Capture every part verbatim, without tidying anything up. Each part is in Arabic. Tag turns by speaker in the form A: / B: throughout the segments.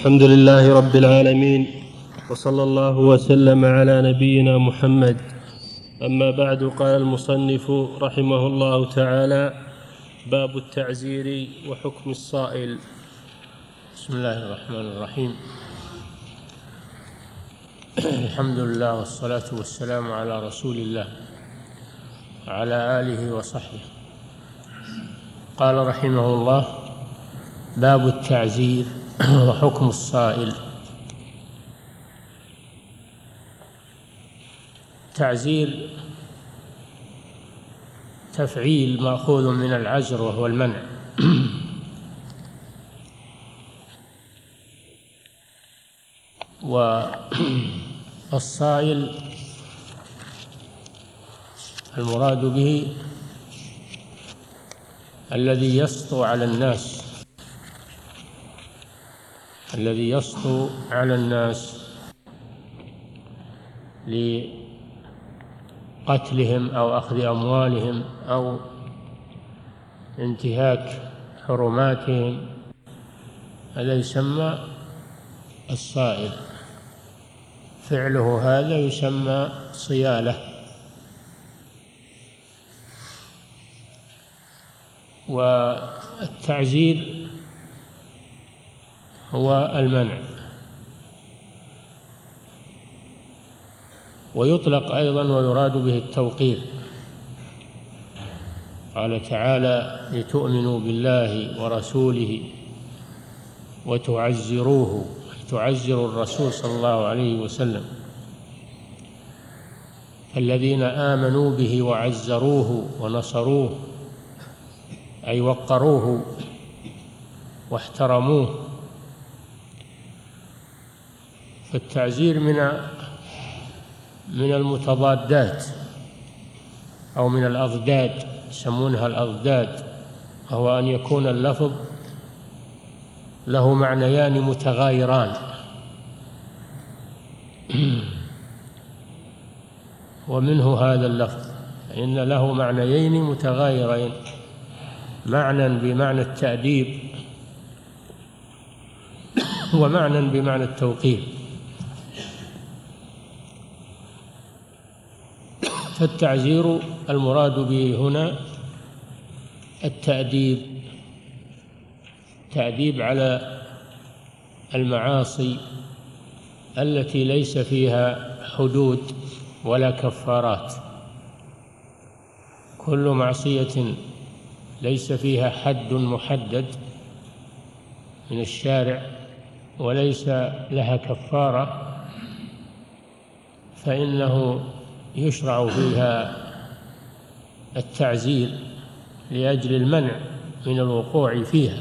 A: الحمد لله رب العالمين، وصلى الله وسلم على نبينا محمد. أما بعد، قال المصنف رحمه الله تعالى: باب التعزير وحكم الصائل.
B: بسم الله الرحمن الرحيم. الحمد لله والصلاة والسلام على رسول الله وعلى آله وصحبه. قال رحمه الله: باب التعزير وحكم الصائل. تعزير تفعيل مأخوذ من العزر وهو المنع، والصائل المراد به الذي يسطو على الناس الذي يسطو على الناس لقتلهم أو أخذ أموالهم أو انتهاك حرماتهم، هذا يسمى الصائل. فعله هذا يسمى صيالة. والتعزير هو المنع، ويطلق أيضا ويراد به التوقير. قال تعالى: لتؤمنوا بالله ورسوله وتعزروه، تعزروا الرسول صلى الله عليه وسلم. الذين آمنوا به وعزروه ونصروه أي وقروه واحترموه. فالتعزير من من المتضادات أو من الأضداد، يسمونها الأضداد، وهو أن يكون اللفظ له معنيان متغايران. ومنه هذا اللفظ، فإن له معنيين متغايرين: معنى بمعنى التأديب، ومعنى بمعنى التوقير. فالتعزير المراد به هنا التأديب، تأديب على المعاصي التي ليس فيها حدود ولا كفارات. كل معصية ليس فيها حد محدد من الشارع وليس لها كفارة فإنه يشرع فيها التعزير لأجل المنع من الوقوع فيها.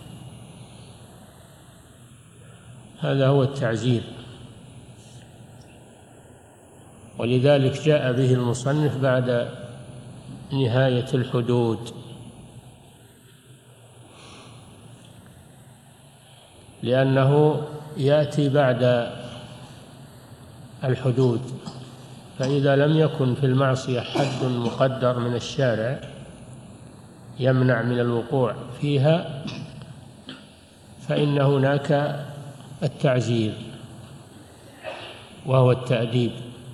B: هذا هو التعزير، ولذلك جاء به المصنف بعد نهاية الحدود، لأنه يأتي بعد الحدود. فإذا لم يكن في المعصية حد مقدر من الشارع يمنع من الوقوع فيها، فإن هناك التعزير وهو التأديب،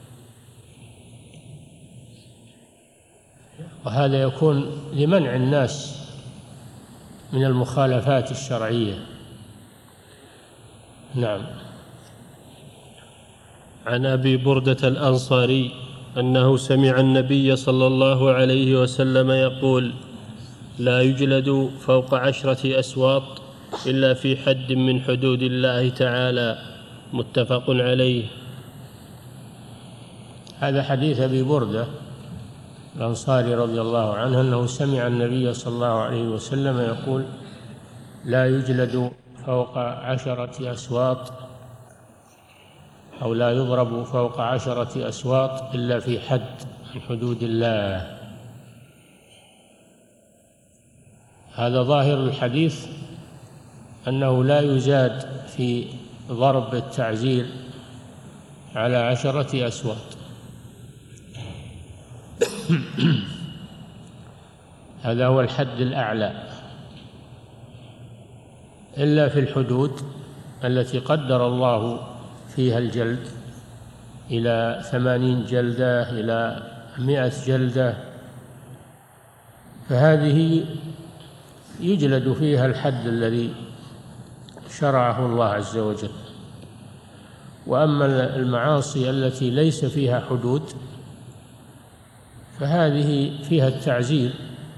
B: وهذا يكون لمنع الناس من المخالفات الشرعية. نعم.
A: عن أبي بردة الأنصاري أنه سمع النبي صلى الله عليه وسلم يقول: لا يجلد فوق عشرة أسواط إلا في حد من حدود الله تعالى. متفق عليه.
B: هذا حديث أبي بردة الأنصاري رضي الله عنه أنه سمع النبي صلى الله عليه وسلم يقول: لا يجلد فوق عشرة أسواط أو لا يضرب فوق عشرة أسواط إلا في حد من حدود الله. هذا ظاهر الحديث، أنه لا يزاد في ضرب التعزير على عشرة أسواط. هذا هو الحد الأعلى، إلا في الحدود التي قدر الله فيها الجلد إلى ثمانين جلدة إلى مئة جلدة، فهذه يجلد فيها الحد الذي شرعه الله عز وجل. وأما المعاصي التي ليس فيها حدود فهذه فيها التعزير،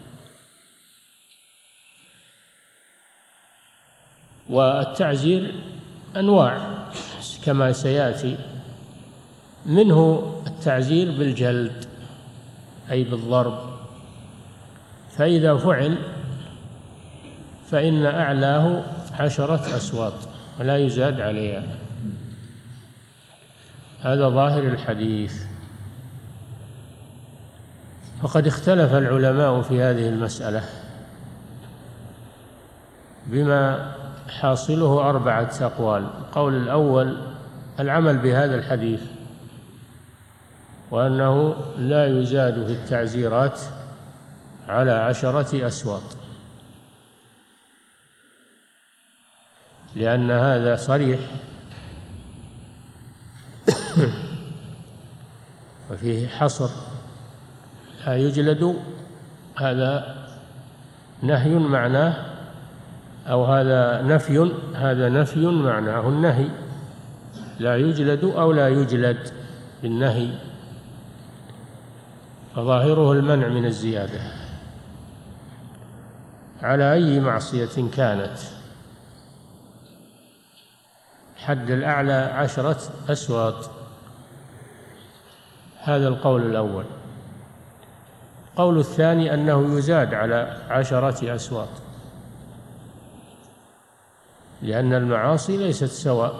B: والتعزير أنواع كما سيأتي، منه التعزير بالجلد أي بالضرب، فإذا فعل فإن أعلاه عشرة أسواط ولا يزاد عليها. هذا ظاهر الحديث. وقد اختلف العلماء في هذه المسألة بما حاصله أربعة أقوال. القول الأول العمل بهذا الحديث، وأنه لا يزاد في التعزيرات على عشرة أسواط، لأن هذا صريح وفيه حصر، لا يجلد، هذا نهي معناه، أو هذا نفي، هذا نفي معناه النهي، لا يجلد أو لا يجلد بالنهي، فظاهره المنع من الزيادة على أي معصية كانت. حد الأعلى عشرة أسواط، هذا القول الأول. القول الثاني أنه يزاد على عشرة أسواط، لأن المعاصي ليست سواء،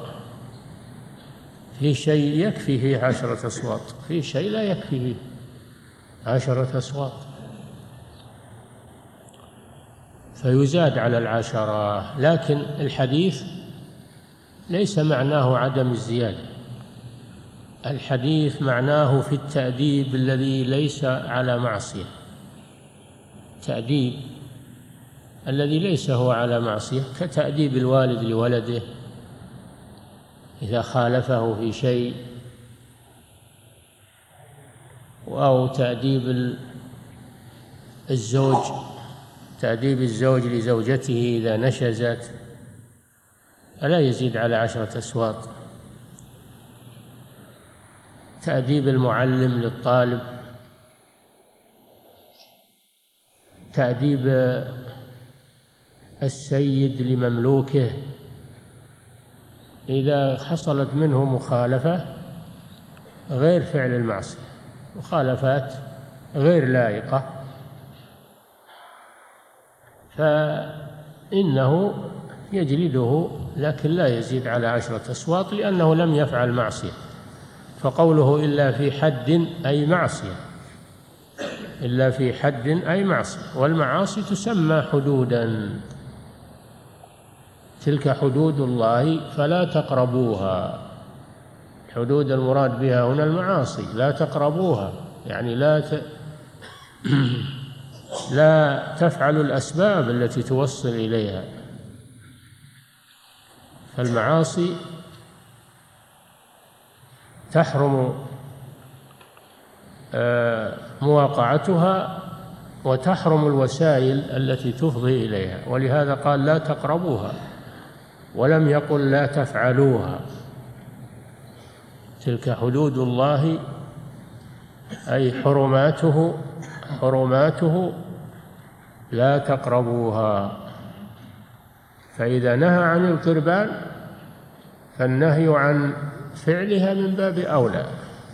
B: في شيء يكفي فيه عشرة أسواط، في شيء لا يكفي فيه عشرة أسواط، فيزاد على العشرة. لكن الحديث ليس معناه عدم الزيادة، الحديث معناه في التأديب الذي ليس على معصية، تأديب الذي ليس هو على معصية، كتأديب الوالد لولده إذا خالفه في شيء، أو تأديب الزوج، تأديب الزوج لزوجته إذا نشزت، فلا يزيد على عشرة أسواط. تأديب المعلم للطالب، تأديب السيد لمملوكه إذا حصلت منه مخالفة غير فعل المعصية، مخالفات غير لائقة، فإنه يجلده، لكن لا يزيد على عشرة أسواط، لأنه لم يفعل معصية. فقوله إلا في حد أي معصية، إلا في حد أي معصية، والمعاصي تسمى حدودا، تلك حدود الله فلا تقربوها. حدود المراد بها هنا المعاصي، لا تقربوها، يعني لا ت... لا تفعلوا الأسباب التي توصل إليها. فالمعاصي تحرم مواقعتها، وتحرم الوسائل التي تفضي إليها، ولهذا قال لا تقربوها، ولم يقل لا تفعلوها. تلك حدود الله أي حرماته، حرماته لا تقربوها. فإذا نهى عن القربان فالنهي عن فعلها من باب أولى.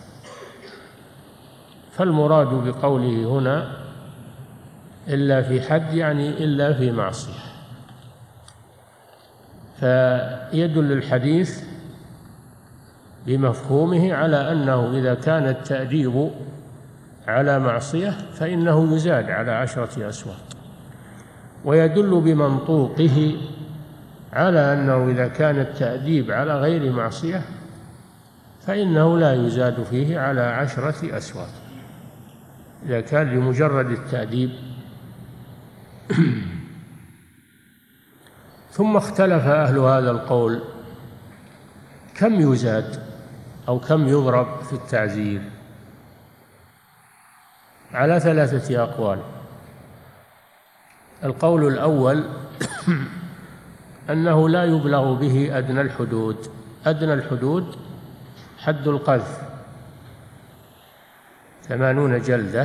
B: فالمراد بقوله هنا إلا في حد يعني إلا في معصية، فيدل الحديث بمفهومه على أنه إذا كان التأديب على معصية فإنه يزاد على عشرة أسواط، ويدل بمنطوقه على أنه إذا كان التأديب على غير معصية فإنه لا يزاد فيه على عشرة أسواط، إذا كان لمجرد التأديب. ثم اختلف أهل هذا القول كم يزاد أو كم يضرب في التعزير؟ على ثلاثة أقوال. القول الأول أنه لا يبلغ به أدنى الحدود. أدنى الحدود حد القذف ثمانون جلدة،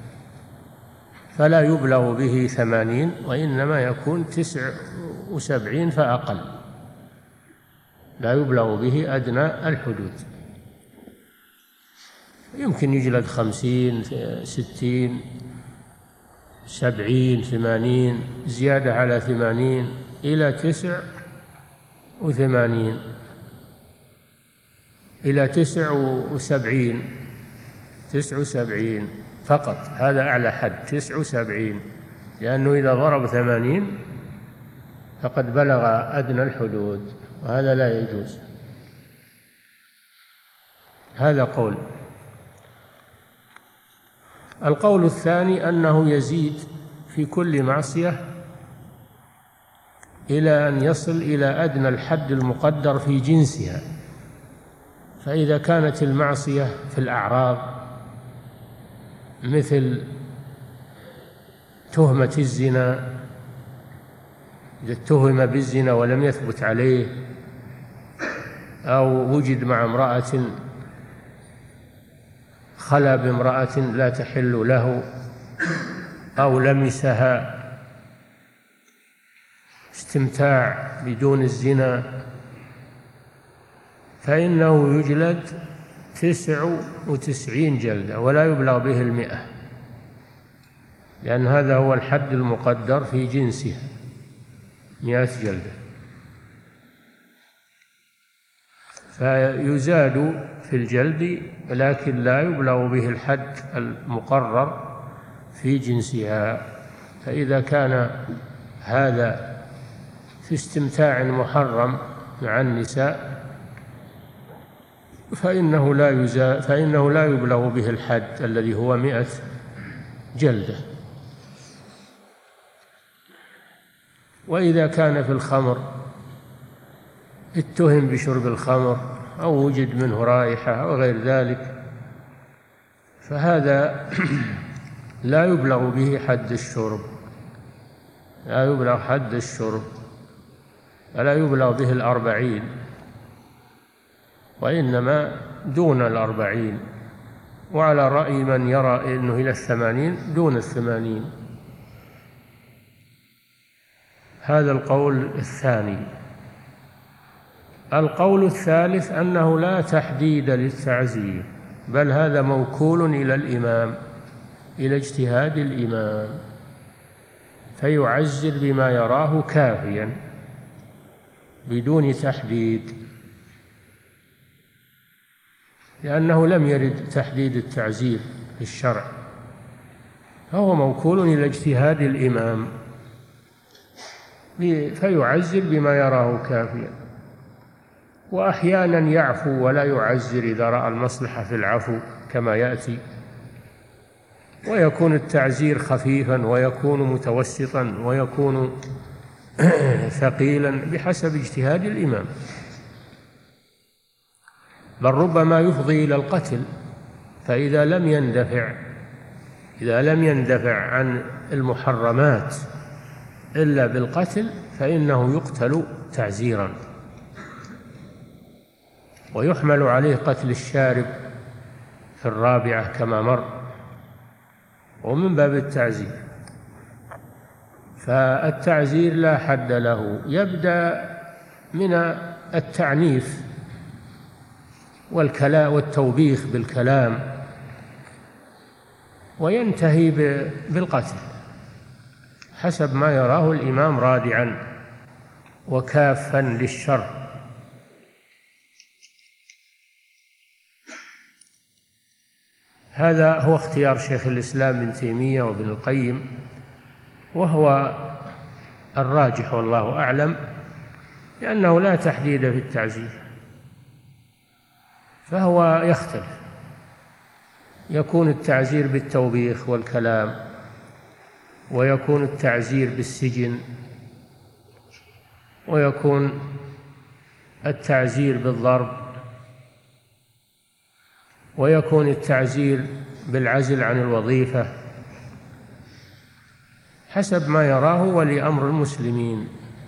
B: فلا يبلغ به ثمانين، وإنما يكون تسع وسبعين فأقل، لا يبلغ به أدنى الحدود. يمكن يجلد خمسين، ستين، سبعين، ثمانين، زيادة على ثمانين إلى تسع وثمانين، إلى تسع وسبعين، تسع وسبعين فقط، هذا أعلى حد، تسع وسبعين، لأنه إذا ضرب ثمانين فقد بلغ أدنى الحدود، وهذا لا يجوز. هذا قول. القول الثاني أنه يزيد في كل معصية إلى أن يصل إلى أدنى الحد المقدر في جنسها. فإذا كانت المعصية في الأعراض مثل تهمة الزنا، إذا اتهم بالزنا ولم يثبت عليه، أو وجد مع امرأة خلا بامرأة لا تحل له، أو لمسها استمتاع بدون الزنا، فإنه يجلد تسع وتسعين جلدة ولا يبلغ به المئة، لأن هذا هو الحد المقدر في جنسها، مئة جلدة. فيزاد في الجلد لكن لا يبلغ به الحد المقرر في جنسها. فإذا كان هذا في استمتاع محرم مع النساء فإنه لا يزاد، فإنه لا يبلغ به الحد الذي هو مئة جلدة. وإذا كان في الخمر، اتهم بشرب الخمر أو وجد منه رائحة أو غير ذلك، فهذا لا يبلغ به حد الشرب، لا يبلغ حد الشرب، فلا يبلغ به الأربعين، وإنما دون الأربعين، وعلى رأي من يرى أنه إلى الثمانين دون الثمانين. هذا القول الثاني. القول الثالث أنه لا تحديد للتعزير، بل هذا موكول إلى الإمام، إلى اجتهاد الإمام، فيعزر بما يراه كافيا بدون تحديد، لأنه لم يرد تحديد التعزير في الشرع، فهو موكول إلى اجتهاد الإمام، فيعزر بما يراه كافيا. وأحيانا يعفو ولا يعزر إذا رأى المصلحة في العفو كما يأتي، ويكون التعزير خفيفا ويكون متوسطا ويكون ثقيلا بحسب اجتهاد الإمام، بل ربما يفضي إلى القتل. فإذا لم يندفع إذا لم يندفع عن المحرمات إلا بالقتل فإنه يقتل تعزيرا، ويحمل عليه قتل الشارب في الرابعة كما مر، ومن باب التعزير. فالتعزير لا حد له، يبدأ من التعنيف والكلام والتوبيخ بالكلام، وينتهي بالقتل حسب ما يراه الإمام رادعا وكافا للشر. هذا هو اختيار شيخ الإسلام ابن تيمية وابن القيم، وهو الراجح والله أعلم، لأنه لا تحديد في التعزير، فهو يختلف، يكون التعزير بالتوبيخ والكلام، ويكون التعزير بالسجن، ويكون التعزير بالضرب، ويكون التعزير بالعزل عن الوظيفة حسب ما يراه ولي أمر المسلمين.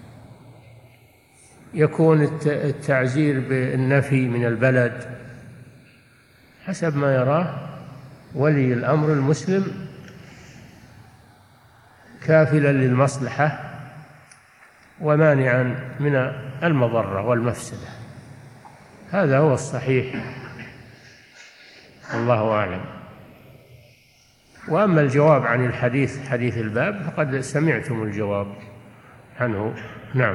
B: يكون التعزير بالنفي من البلد حسب ما يراه ولي الأمر المسلم كافلا للمصلحة ومانعا من المضرة والمفسدة. هذا هو الصحيح، الله أعلم. وأما الجواب عن الحديث حديث الباب فقد سمعتم الجواب عنه. نعم.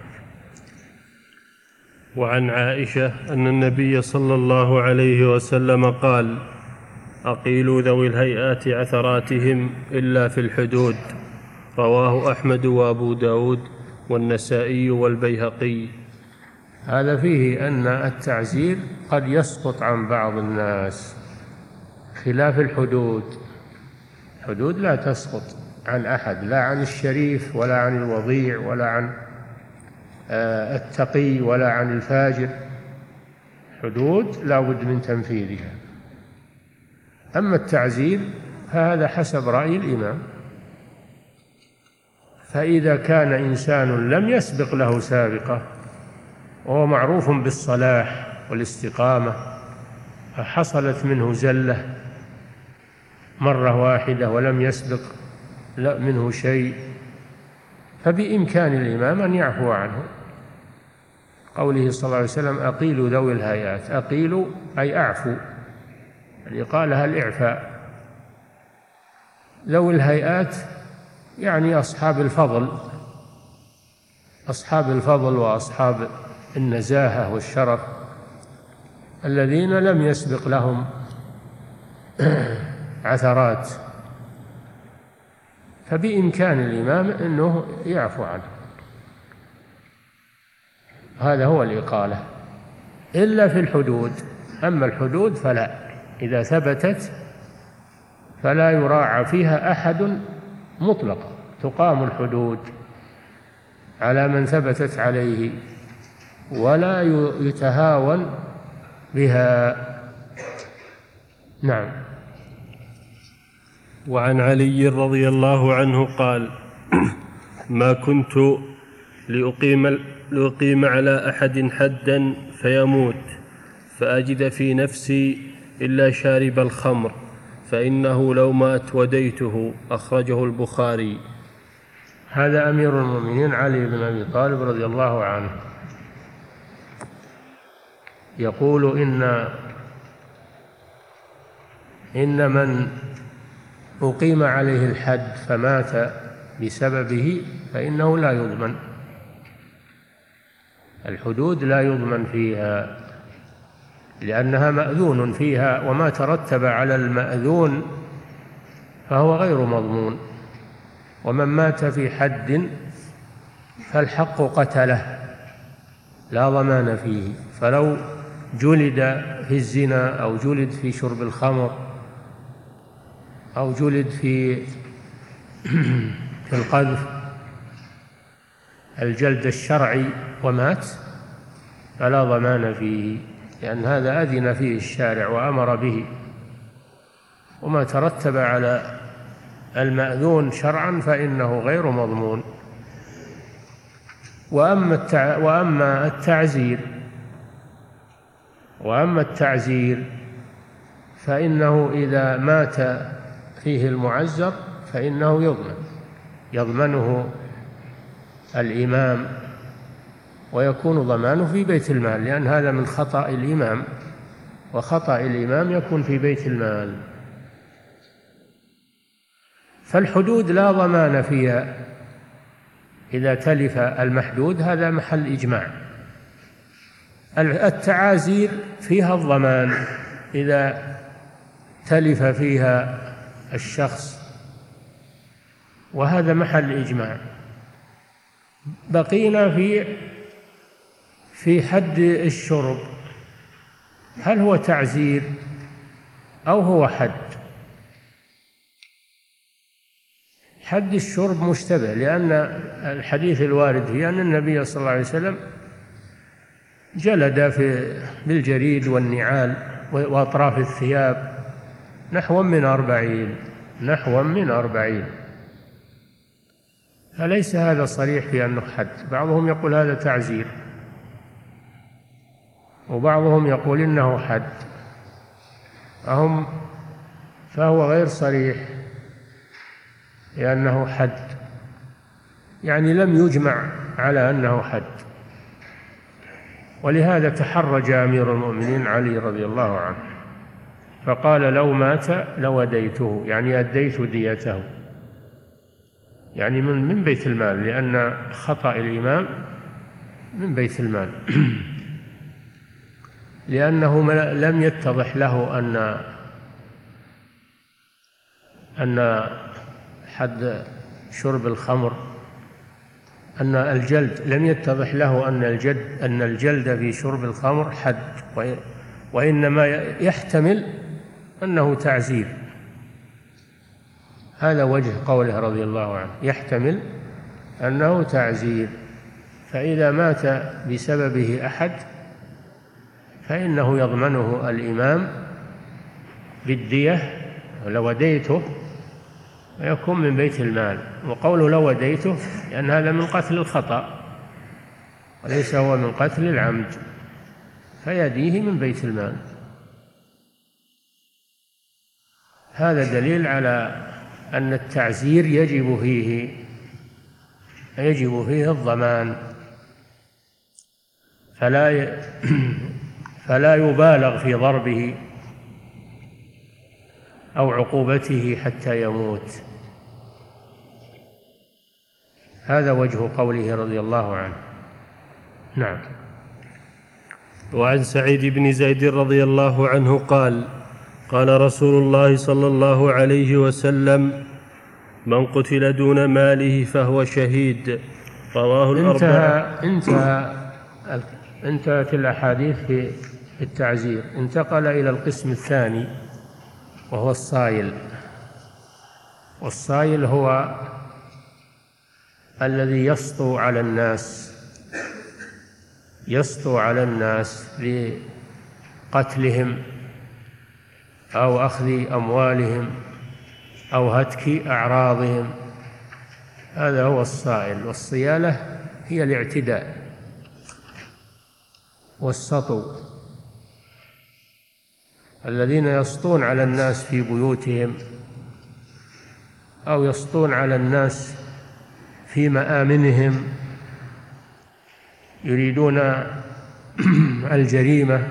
A: وعن عائشة أن النبي صلى الله عليه وسلم قال: أقيلوا ذوي الهيئات عثراتهم إلا في الحدود. رواه أحمد وأبو داود والنسائي والبيهقي.
B: هذا فيه أن التعزير قد يسقط عن بعض الناس خلاف الحدود. الحدود لا تسقط عن أحد، لا عن الشريف ولا عن الوضيع ولا عن التقي ولا عن الفاجر. حدود لا بد من تنفيذها. أما التعزير فهذا حسب رأي الإمام، فإذا كان إنسان لم يسبق له سابقة وهو معروف بالصلاح والاستقامة فحصلت منه زلة مرة واحدة ولم يسبق منه شيء، فبإمكان الإمام أن يعفو عنه. قوله صلى الله عليه وسلم: أقيلوا ذوي الهيئات. أقيلوا أي أعفو، الإقالة الإعفاء. ذوي الهيئات يعني أصحاب الفضل، أصحاب الفضل وأصحاب النزاهة والشرف الذين لم يسبق لهم عثرات، فبإمكان الإمام أنه يعفو عنه. هذا هو الإقالة إلا في الحدود. أما الحدود فلا، إذا ثبتت فلا يراعى فيها أحد مطلقا، تقام الحدود على من ثبتت عليه ولا يتهاون بها. نعم.
A: وعن علي رضي الله عنه قال: ما كنت لأقيم, لأقيم على أحد حدا فيموت فأجد في نفسي إلا شارب الخمر، فإنه لو مات وديته. أخرجه البخاري.
B: هذا أمير المؤمنين علي بن أبي طالب رضي الله عنه يقول: إن إن من أقيم عليه الحد فمات بسببه فإنه لا يضمن. الحدود لا يضمن فيها لأنها مأذون فيها، وما ترتب على المأذون فهو غير مضمون. ومن مات في حد فالحق قتله لا ضمان فيه. فلو جلد في الزنا أو جلد في شرب الخمر أو جلد في في القذف الجلد الشرعي ومات فلا ضمان فيه، لأن هذا أذن فيه الشارع وأمر به، وما ترتب على المأذون شرعا فإنه غير مضمون. وأما وأما التعزير وأما التعزير فإنه إذا مات فيه المعزر فإنه يضمن يضمنه الإمام، ويكون ضمانه في بيت المال، لأن هذا من خطأ الإمام، وخطأ الإمام يكون في بيت المال. فالحدود لا ضمان فيها إذا تلف المحدود، هذا محل إجماع. التعازير فيها الضمان إذا تلف فيها الشخص، وهذا محل إجماع. بقينا في في حد الشرب، هل هو تعزير أو هو حد؟ حد الشرب مشتبه، لأن الحديث الوارد فيه أن النبي صلى الله عليه وسلم جلد في بالجريد والنعال وأطراف الثياب نحو من أربعين نحو من أربعين فليس هذا صريح في أنه حد. بعضهم يقول هذا تعزير، وبعضهم يقول إنه حد، فهم فهو غير صريح لأنه حد، يعني لم يجمع على أنه حد. ولهذا تحرج أمير المؤمنين علي رضي الله عنه فقال لو مات لوديته، يعني أديت ديته، يعني من من بيت المال، لأن خطأ الإمام من بيت المال لأنه لم يتضح له أن أن حد شرب الخمر، أن الجلد لم يتضح له أن الجد أن الجلد في شرب الخمر حد، وإنما يحتمل أنه تعزير. هذا وجه قوله رضي الله عنه، يحتمل أنه تعزير. فإذا مات بسببه أحد فإنه يضمنه الإمام بالدية لوديته ويكون من بيت المال. وقوله لوديته لأن هذا من قتل الخطأ وليس هو من قتل العمد، فيديه من بيت المال. هذا دليل على أن التعزير يجب فيه يجب فيه الضمان، فلا فلا يبالغ في ضربه أو عقوبته حتى يموت. هذا وجه قوله رضي الله عنه. نعم.
A: وعن سعيد بن زيد رضي الله عنه قال قال رسول الله صلى الله عليه وسلم من قتل دون ماله فهو شهيد. رواه الأربعة.
B: انتهى انتهت الأحاديث في التعزير. انتقل إلى القسم الثاني وهو الصايل. والصايل هو الذي يسطو على الناس يسطو على الناس لقتلهم أو أخذ أموالهم أو هتك أعراضهم، هذا هو الصائل. والصيالة هي الاعتداء والسطو، الذين يسطون على الناس في بيوتهم أو يسطون على الناس في مآمنهم يريدون الجريمة،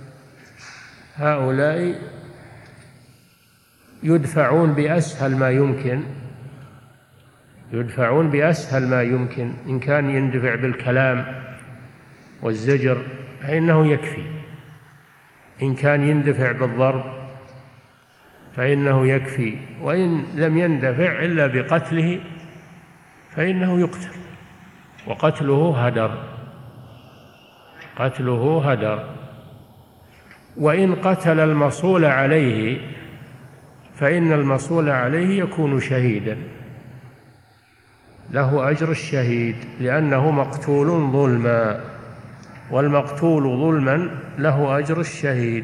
B: هؤلاء يدفعون بأسهل ما يمكن يدفعون بأسهل ما يمكن إن كان يندفع بالكلام والزجر فإنه يكفي، إن كان يندفع بالضرب فإنه يكفي، وإن لم يندفع إلا بقتله فإنه يقتل، وقتله هدر قتله هدر. وإن قتل المصول عليه فإن المصول عليه يكون شهيدا، له أجر الشهيد لأنه مقتول ظلما، والمقتول ظلما له أجر الشهيد.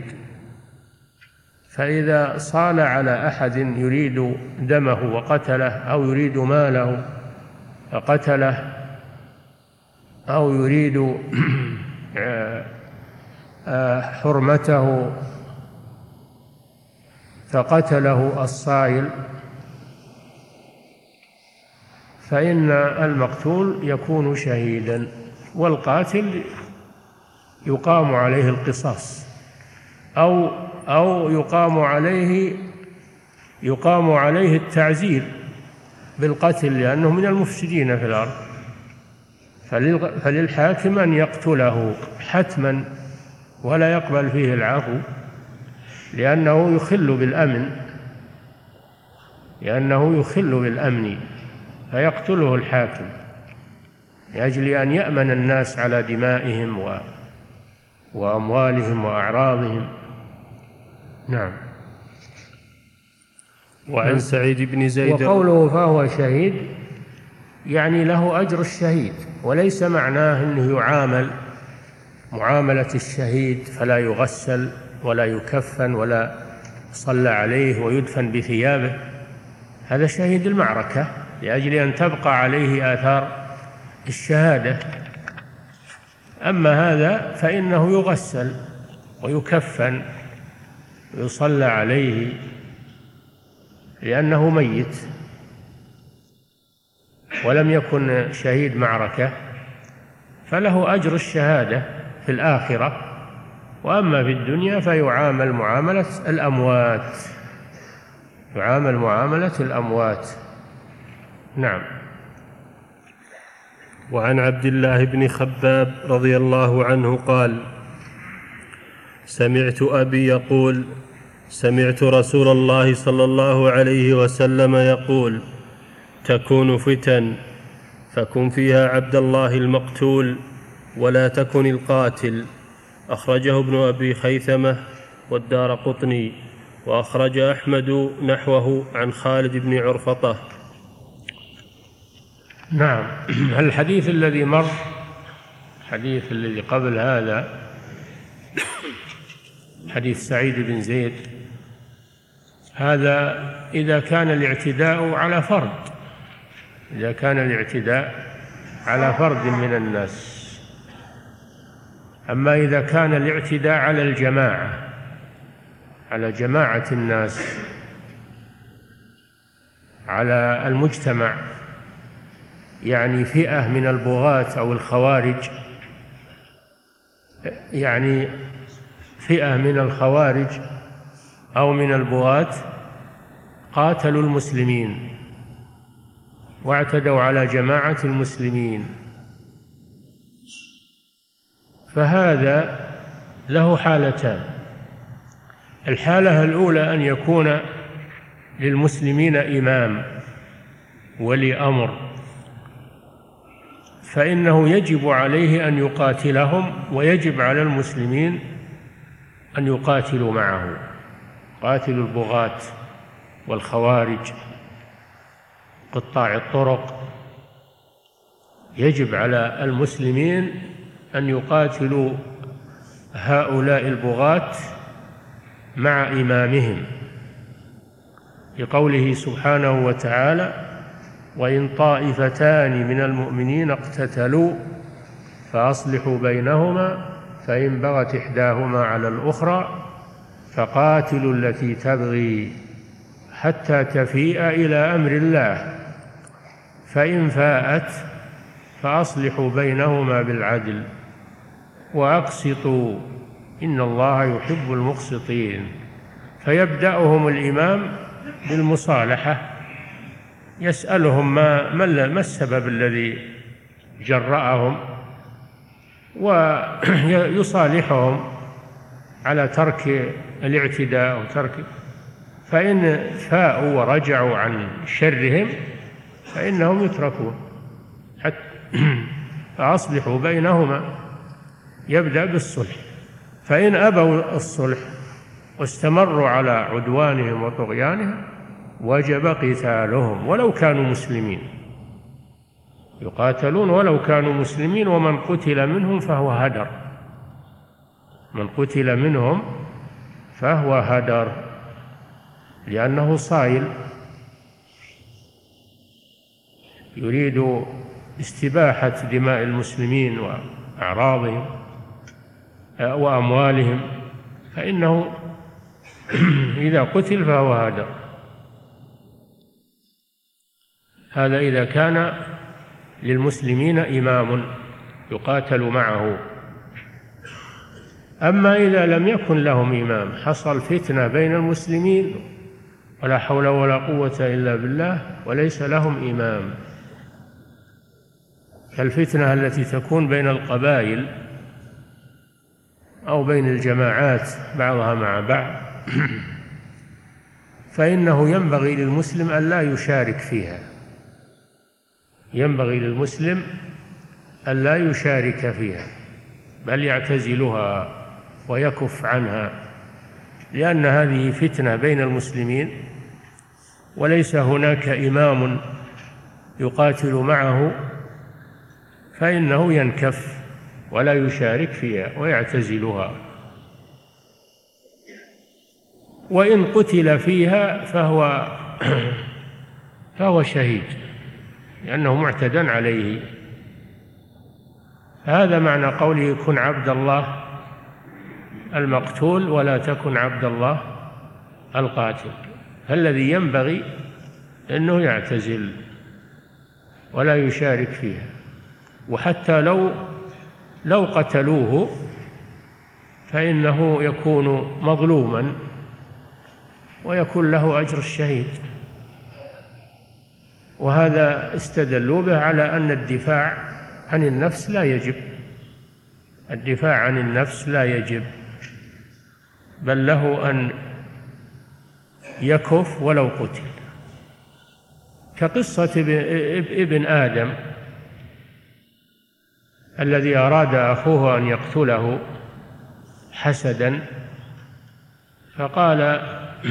B: فإذا صال على أحد يريد دمه وقتله أو يريد ماله فقتله أو يريد حرمته فقتله الصائل، فإن المقتول يكون شهيدا، والقاتل يقام عليه القصاص أو أو يقام عليه يقام عليه التعزير بالقتل لأنه من المفسدين في الأرض، فللحاكم أن يقتله حتما ولا يقبل فيه العفو، لأنه يخل بالأمن لأنه يخل بالأمن فيقتله الحاكم لأجل أن يأمن الناس على دمائهم و وأموالهم وأعراضهم. نعم.
A: وعن سعيد بن زيد
B: وقوله فهو شهيد يعني له أجر الشهيد، وليس معناه أنه يعامل معاملة الشهيد، فلا يغسل ولا يكفن ولا صلى عليه ويدفن بثيابه، هذا شهيد المعركة لأجل أن تبقى عليه آثار الشهادة. أما هذا فإنه يغسل ويكفن ويصلى عليه لأنه ميت ولم يكن شهيد معركة، فله أجر الشهادة في الآخرة، وأما في الدنيا فيعامل معاملة الأموات، يعامل معاملة الأموات. نعم.
A: وعن عبد الله بن خباب رضي الله عنه قال: سمعت أبي يقول: سمعت رسول الله صلى الله عليه وسلم يقول: تكون فتن فكن فيها عبد الله المقتول ولا تكن القاتل. أخرجه ابن أبي خيثمة والدارقطني، وأخرج أحمد نحوه عن خالد بن عرفطة.
B: نعم. الحديث الذي مر، الحديث الذي قبل هذا، حديث سعيد بن زيد، هذا إذا كان الاعتداء على فرد، إذا كان الاعتداء على فرد من الناس. أما إذا كان الاعتداء على الجماعة، على جماعة الناس، على المجتمع، يعني فئة من البغاة أو الخوارج، يعني فئة من الخوارج أو من البغاة قاتلوا المسلمين واعتدوا على جماعة المسلمين، فهذا له حالتان. الحالة الأولى أن يكون للمسلمين إمام ولي أمر، فإنه يجب عليه أن يقاتلهم، ويجب على المسلمين أن يقاتلوا معه، قاتلوا البغاة والخوارج قطاع الطرق. يجب على المسلمين أن يقاتلوا هؤلاء البغاة مع إمامهم، لقوله سبحانه وتعالى: وإن طائفتان من المؤمنين اقتتلوا فأصلحوا بينهما فإن بغت إحداهما على الأخرى فقاتلوا التي تبغي حتى تفيء إلى أمر الله فإن فاءت فأصلحوا بينهما بالعدل وأقسطوا إن الله يحب المقسطين. فيبدأهم الإمام بالمصالحة، يسألهم ما ما السبب الذي جرأهم، ويصالحهم على ترك الاعتداء وترك، فإن فاءوا ورجعوا عن شرهم فإنهم يتركون حتى فأصلحوا بينهما، يبدأ بالصلح. فإن أبوا الصلح واستمروا على عدوانهم وطغيانهم وجب قتالهم ولو كانوا مسلمين، يقاتلون ولو كانوا مسلمين. ومن قتل منهم فهو هدر، من قتل منهم فهو هدر لأنه صائل يريد استباحة دماء المسلمين وأعراضهم وأموالهم، فإنه إذا قتل فهو هدر. هذا إذا كان للمسلمين إمام يقاتل معه. أما إذا لم يكن لهم إمام، حصل فتنة بين المسلمين ولا حول ولا قوة إلا بالله وليس لهم إمام، كالفتنة التي تكون بين القبائل أو بين الجماعات بعضها مع بعض، فإنه ينبغي للمسلم أن لا يشارك فيها، ينبغي للمسلم أن لا يشارك فيها بل يعتزلها ويكف عنها، لأن هذه فتنة بين المسلمين وليس هناك إمام يقاتل معه، فإنه ينكف ولا يشارك فيها ويعتزلها. وإن قتل فيها فهو فهو شهيد لأنه معتدى عليه. هذا معنى قوله كن عبد الله المقتول ولا تكن عبد الله القاتل. فالذي ينبغي أنه يعتزل ولا يشارك فيها، وحتى لو لو قتلوه فإنه يكون مظلوما ويكون له أجر الشهيد. وهذا استدلوا به على أن الدفاع عن النفس لا يجب، الدفاع عن النفس لا يجب، بل له أن يكف ولو قتل، كقصة ابن آدم الذي أراد أخوه أن يقتله حسدا، فقال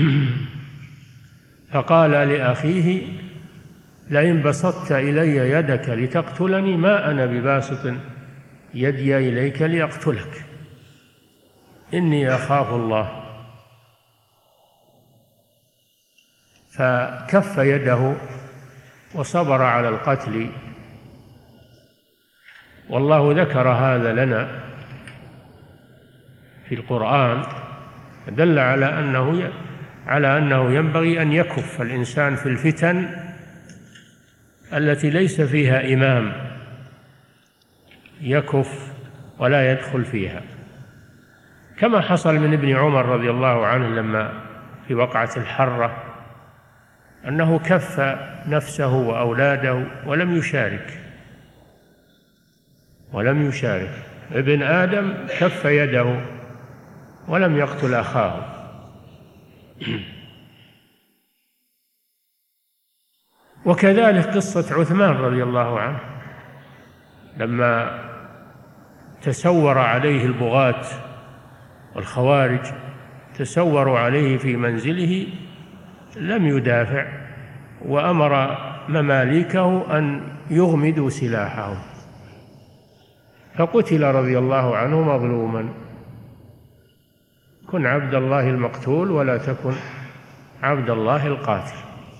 B: فقال لأخيه لئن بسطت إلي يدك لتقتلني ما أنا بباسط يدي إليك لأقتلك إني أخاف الله. فكف يده وصبر على القتل. والله ذكر هذا لنا في القرآن، دل على أنه على أنه ينبغي أن يكف الإنسان في الفتن التي ليس فيها إمام، يكف ولا يدخل فيها، كما حصل من ابن عمر رضي الله عنه لما في وقعة الحرة أنه كف نفسه وأولاده ولم يشارك ولم يشارك ابن آدم كف يده ولم يقتل أخاه. وكذلك قصة عثمان رضي الله عنه لما تسور عليه البغاة والخوارج، تسوروا عليه في منزله لم يدافع، وأمر مماليكه أن يغمدوا سلاحهم، فقتل رضي الله عنه مظلوما. كن عبد الله المقتول ولا تكن عبد الله القاتل.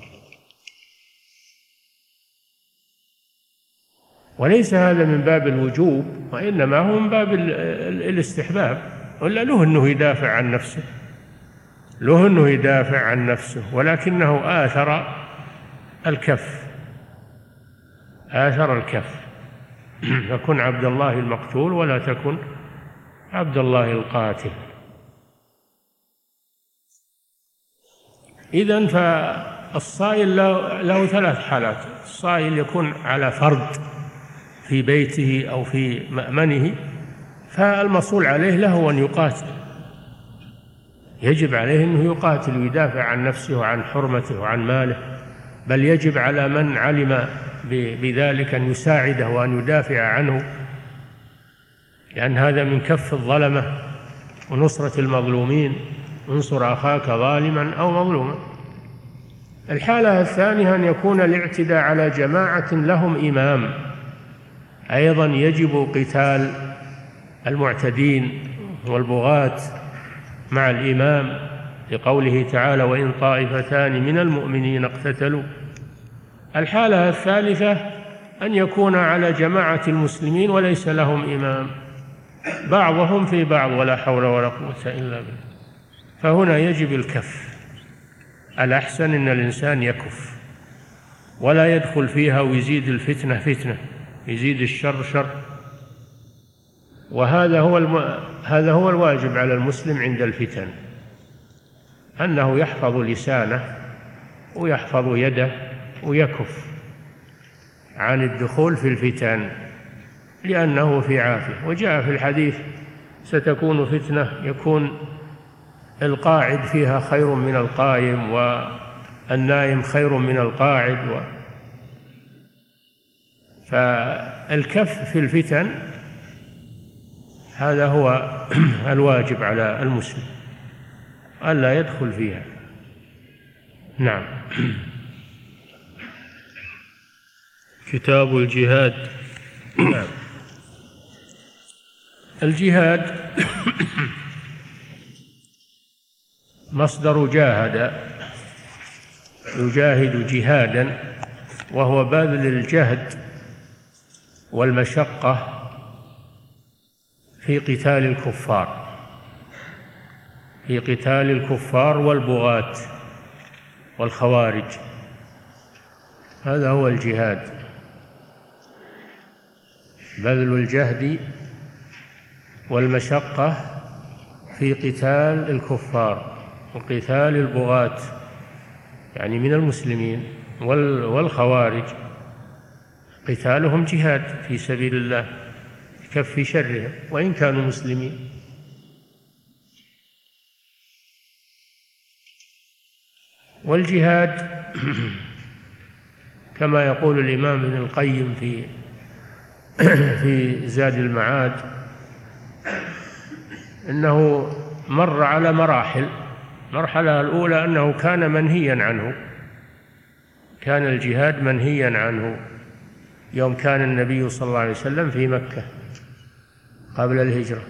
B: وليس هذا من باب الوجوب، وإنما هو من باب الاستحباب، ولا له أنه يدافع عن نفسه، له أنه يدافع عن نفسه، ولكنه آثر الكف، آثر الكف. فكن عبد الله المقتول ولا تكن عبد الله القاتل. إذن فالصائل له, له ثلاث حالات: الصائل يكون على فرد في بيته أو في مأمنه، فالمصول عليه له أن يقاتل، يجب عليه أنه يقاتل ويدافع عن نفسه وعن حرمته وعن ماله، بل يجب على من علم بذلك أن يساعده وأن يدافع عنه، لأن هذا من كف الظلمة ونصرة المظلومين. انصر أخاك ظالما أو مظلوما. الحالة الثانية أن يكون الاعتداء على جماعة لهم إمام، أيضا يجب قتال المعتدين والبغاة مع الإمام، لقوله تعالى وإن طائفتان من المؤمنين اقتتلوا. الحالة الثالثة أن يكون على جماعة المسلمين وليس لهم إمام، بعضهم في بعض ولا حول ولا قوة إلا بالله، فهنا يجب الكف. الأحسن أن الإنسان يكف ولا يدخل فيها ويزيد الفتنة فتنة، يزيد الشر شر. وهذا هو الم... هذا هو الواجب على المسلم عند الفتن، أنه يحفظ لسانه ويحفظ يده ويكف عن الدخول في الفتن، لأنه في عافية. وجاء في الحديث ستكون فتنة يكون القاعد فيها خير من القائم والنائم خير من القاعد و... فالكف في الفتن هذا هو الواجب على المسلم، ألا يدخل فيها. نعم.
A: كتاب الجهاد.
B: نعم. الجهاد مصدر جاهد، يجاهد جهادا، وهو باذل الجهد والمشقة في قتال الكفار، في قتال الكفار والبغاة والخوارج. هذا هو الجهاد، بذل الجهد والمشقة في قتال الكفار وقتال البغاة، يعني من المسلمين والخوارج، قتالهم جهاد في سبيل الله كف شرهم وإن كانوا مسلمين. والجهاد كما يقول الإمام ابن القيم في في زاد المعاد إنه مر على مراحل. المرحلة الأولى أنه كان منهيا عنه، كان الجهاد منهيا عنه يوم كان النبي صلى الله عليه وسلم في مكة قبل الهجرة،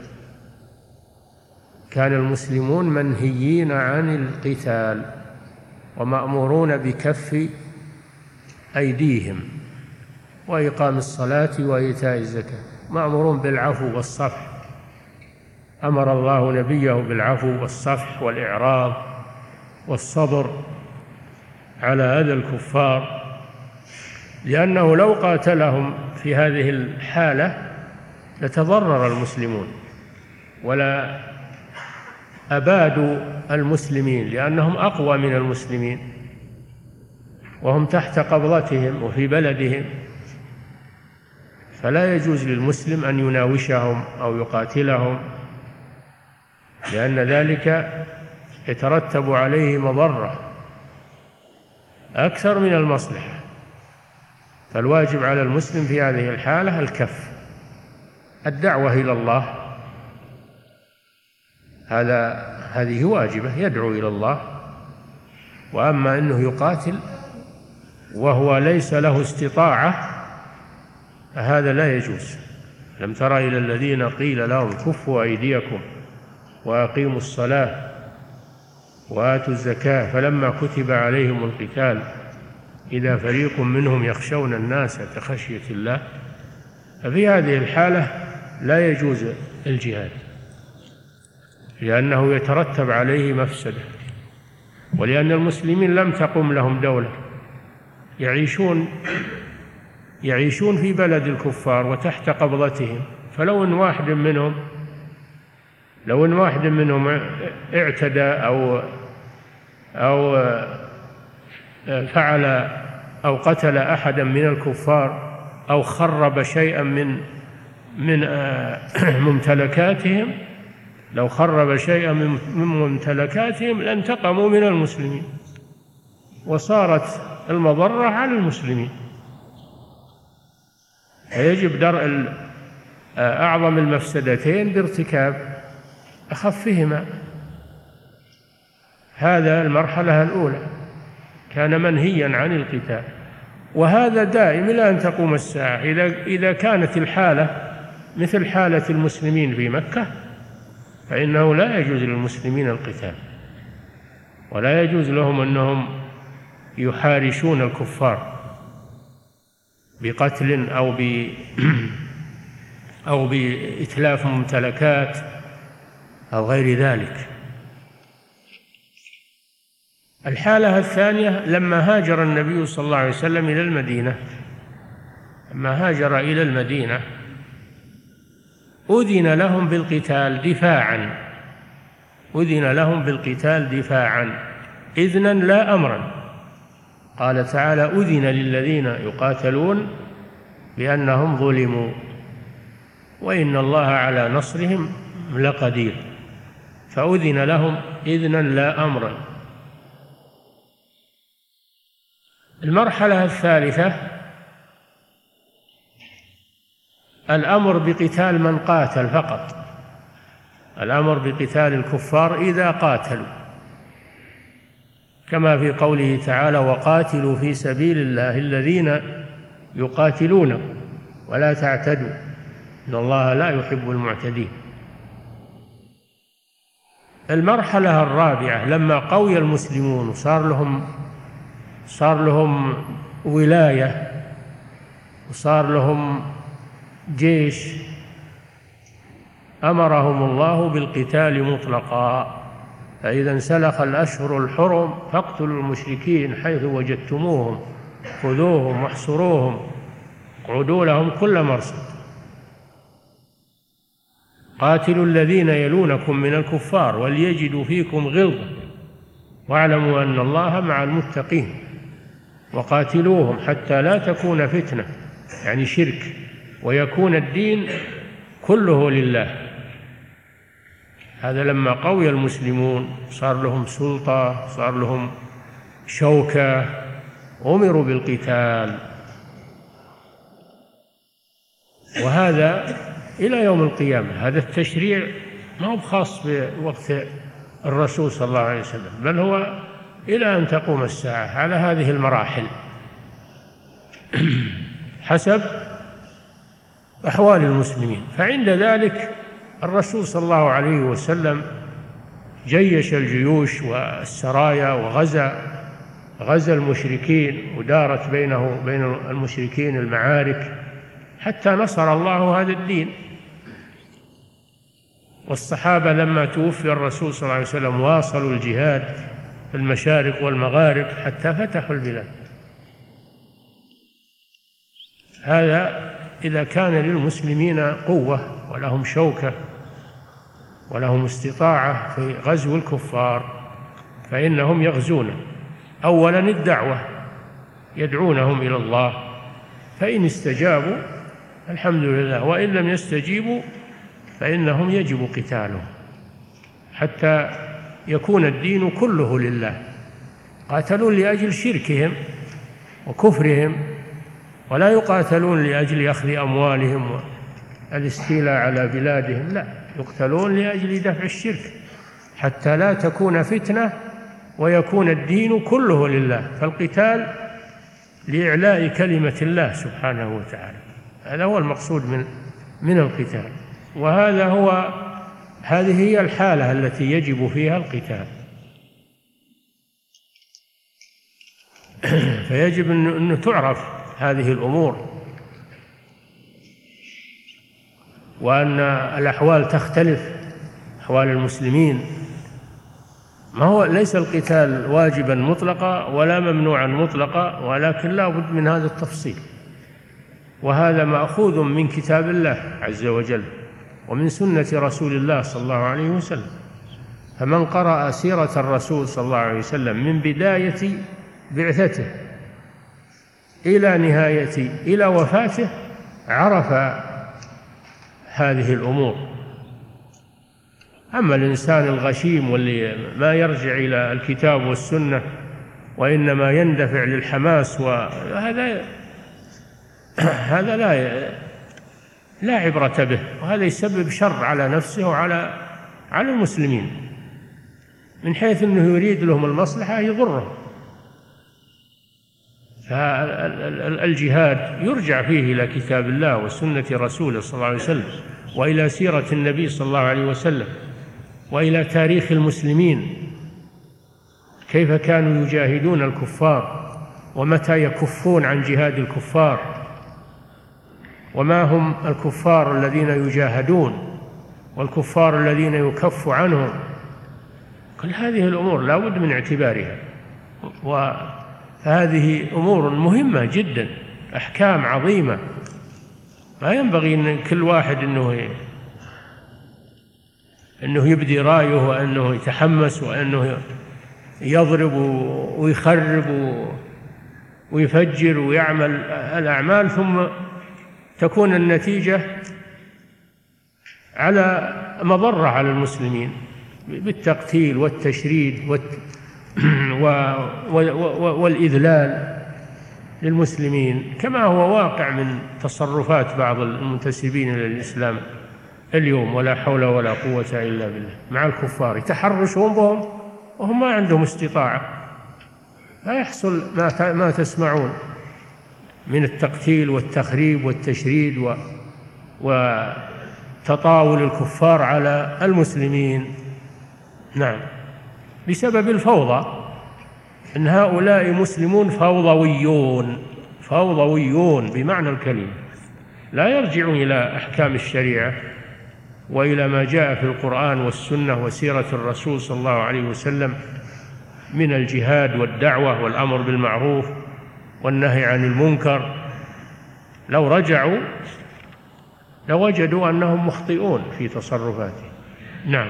B: كان المسلمون منهيين عن القتال ومأمورون بكف أيديهم وإقام الصلاة وإيتاء الزكاة، مأمورون بالعفو والصفح. أمر الله نبيه بالعفو والصفح والإعراض والصبر على أذى الكفار، لأنه لو قاتلهم في هذه الحالة لتضرر المسلمون ولا أبادوا المسلمين، لأنهم أقوى من المسلمين وهم تحت قبضتهم وفي بلدهم، فلا يجوز للمسلم أن يناوشهم أو يقاتلهم، لأن ذلك يترتب عليه مضرة أكثر من المصلحة. فالواجب على المسلم في هذه الحالة الكف، الدعوة إلى الله، هذا هذه واجبة، يدعو إلى الله. وأما أنه يقاتل وهو ليس له استطاعة هذا لا يجوز. لم تر إلى الذين قيل لهم كفوا أيديكم وأقيموا الصلاة وآتوا الزكاة فلما كتب عليهم القتال إذا فريق منهم يخشون الناس كخشية الله. ففي هذه الحالة لا يجوز الجهاد، لأنه يترتب عليه مفسدة، ولأن المسلمين لم تقم لهم دولة، يعيشون يعيشون في بلد الكفار وتحت قبضتهم. فلو ان واحد منهم لو ان واحد منهم اعتدى او او فعل او قتل احدا من الكفار او خرب شيئا من من ممتلكاتهم، لو خرب شيئا من ممتلكاتهم لانتقموا من المسلمين وصارت المضرة على المسلمين. فيجب درء أعظم المفسدتين بارتكاب أخفهما. هذا المرحلة الأولى كان منهيا عن القتال، وهذا دائم إلى أن تقوم الساعة. إذا إذا كانت الحالة مثل حالة المسلمين في مكة فإنه لا يجوز للمسلمين القتال، ولا يجوز لهم أنهم يحارشون الكفار بقتل أو ب أو بإتلاف ممتلكات أو غير ذلك. الحالة الثانية لما هاجر النبي صلى الله عليه وسلم إلى المدينة، لما هاجر إلى المدينة أذن لهم بالقتال دفاعا، أذن لهم بالقتال دفاعا إذنا لا أمرا. قال تعالى: أذن للذين يقاتلون بأنهم ظلموا وإن الله على نصرهم لقدير. فأذن لهم إذنا لا أمرا. المرحلة الثالثة الأمر بقتال من قاتل فقط، الأمر بقتال الكفار إذا قاتلوا، كما في قوله تعالى: وقاتلوا في سبيل الله الذين يقاتلونكم ولا تعتدوا إن الله لا يحب المعتدين. المرحلة الرابعة لما قوي المسلمون وصار لهم صار لهم ولاية وصار لهم جيش، أمرهم الله بالقتال مطلقا. فإذا انسلخ الأشهر الحرم فاقتلوا المشركين حيث وجدتموهم خذوهم واحصروهم اقعدوا لهم كل مرصد. قاتلوا الذين يلونكم من الكفار وليجدوا فيكم غلظة واعلموا أن الله مع المتقين وقاتلوهم حتى لا تكون فتنة، يعني شرك، ويكون الدين كله لله. هذا لما قوي المسلمون صار لهم سلطة، صار لهم شوكة، أمروا بالقتال. وهذا إلى يوم القيامة. هذا التشريع ما هو خاص بوقت الرسول صلى الله عليه وسلم، بل هو إلى أن تقوم الساعة على هذه المراحل حسب أحوال المسلمين. فعند ذلك الرسول صلى الله عليه وسلم جيش الجيوش والسرايا وغزا غزا المشركين، ودارت بينه وبين المشركين المعارك حتى نصر الله هذا الدين. والصحابة لما توفي الرسول صلى الله عليه وسلم واصلوا الجهاد في المشارق والمغارب حتى فتحوا البلاد. هذا إذا كان للمسلمين قوة ولهم شوكة ولهم استطاعة في غزو الكفار فإنهم يغزون. أولا الدعوة، يدعونهم إلى الله، فإن استجابوا الحمد لله، وإن لم يستجيبوا فإنهم يجب قتالهم حتى يكون الدين كله لله. قاتلون لأجل شركهم وكفرهم، ولا يقاتلون لأجل أخذ أموالهم والاستيلاء على بلادهم، لا، يقتلون لأجل دفع الشرك حتى لا تكون فتنة ويكون الدين كله لله. فالقتال لإعلاء كلمة الله سبحانه وتعالى، هذا هو المقصود من من القتال. وهذا هو هذه هي الحالة التي يجب فيها القتال. فيجب أن تعرف هذه الأمور، وأن الأحوال تختلف، أحوال المسلمين. ما هو ليس القتال واجبا مطلقا ولا ممنوعا مطلقا، ولكن لا بد من هذا التفصيل. وهذا مأخوذ من كتاب الله عز وجل ومن سنة رسول الله صلى الله عليه وسلم. فمن قرأ سيرة الرسول صلى الله عليه وسلم من بداية بعثته إلى نهاية إلى وفاته عرف هذه الأمور. أما الإنسان الغشيم واللي ما يرجع إلى الكتاب والسنة وإنما يندفع للحماس، وهذا هذا لا لا عبرة به، وهذا يسبب شر على نفسه وعلى على المسلمين، من حيث أنه يريد لهم المصلحة يضرهم. فالجهاد يرجع فيه إلى كتاب الله وسنة رسوله صلى الله عليه وسلم، وإلى سيرة النبي صلى الله عليه وسلم، وإلى تاريخ المسلمين كيف كانوا يجاهدون الكفار، ومتى يكفون عن جهاد الكفار، وما هم الكفار الذين يجاهدون والكفار الذين يكف عنهم. كل هذه الأمور لا بد من اعتبارها، وهذه أمور مهمة جدا، أحكام عظيمة. ما ينبغي أن كل واحد أنه أنه يبدي رأيه وأنه يتحمس وأنه يضرب ويخرب ويفجر ويعمل الأعمال ثم تكون النتيجة على مضرة على المسلمين بالتقتيل والتشريد والإذلال للمسلمين، كما هو واقع من تصرفات بعض المنتسبين إلى الإسلام اليوم، ولا حول ولا قوة إلا بالله، مع الكفار يتحرشون بهم وهم ما عندهم استطاعة. لا يحصل ما تسمعون من التقتيل والتخريب والتشريد وتطاول الكفار على المسلمين. نعم، بسبب الفوضى، إن هؤلاء مسلمون فوضويون، فوضويون بمعنى الكلمة، لا يرجعون إلى أحكام الشريعة وإلى ما جاء في القرآن والسنة وسيرة الرسول صلى الله عليه وسلم من الجهاد والدعوة والأمر بالمعروف والنهي عن المنكر. لو رجعوا لوجدوا أنهم مخطئون في تصرفاتهم. نعم.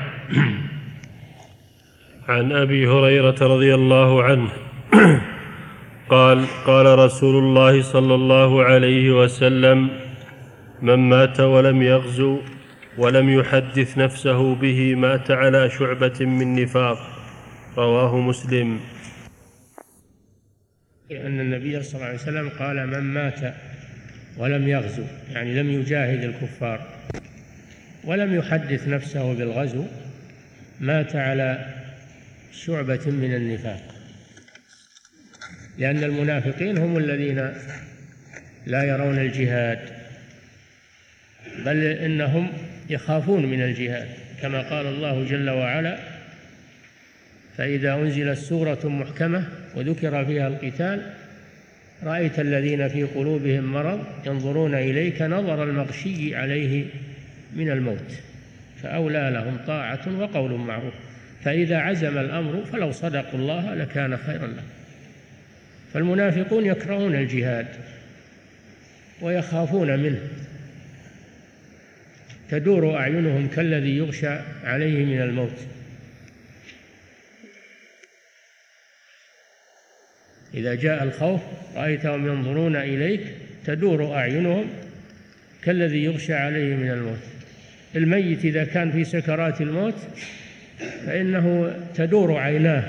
A: عن أبي هريرة رضي الله عنه قال قال رسول الله صلى الله عليه وسلم: من مات ولم يغزو ولم يحدث نفسه به مات على شعبة من نفاق. رواه مسلم.
B: أن النبي صلى الله عليه وسلم قال: من مات ولم يغزو، يعني لم يجاهد الكفار ولم يحدث نفسه بالغزو، مات على شعبة من النفاق. لأن المنافقين هم الذين لا يرون الجهاد، بل إنهم يخافون من الجهاد، كما قال الله جل وعلا: فإذا أنزلت سورة محكمة وذكر فيها القتال رأيت الذين في قلوبهم مرض ينظرون إليك نظر المغشي عليه من الموت، فأولى لهم طاعة وقول معروف، فإذا عزم الأمر فلو صدقوا الله لكان خيرا لهم. فالمنافقون يكرهون الجهاد ويخافون منه، تدور أعينهم كالذي يغشى عليه من الموت. إذا جاء الخوف رأيتهم ينظرون إليك تدور أعينهم كالذي يغشى عليه من الموت. الميت إذا كان في سكرات الموت فإنه تدور عيناه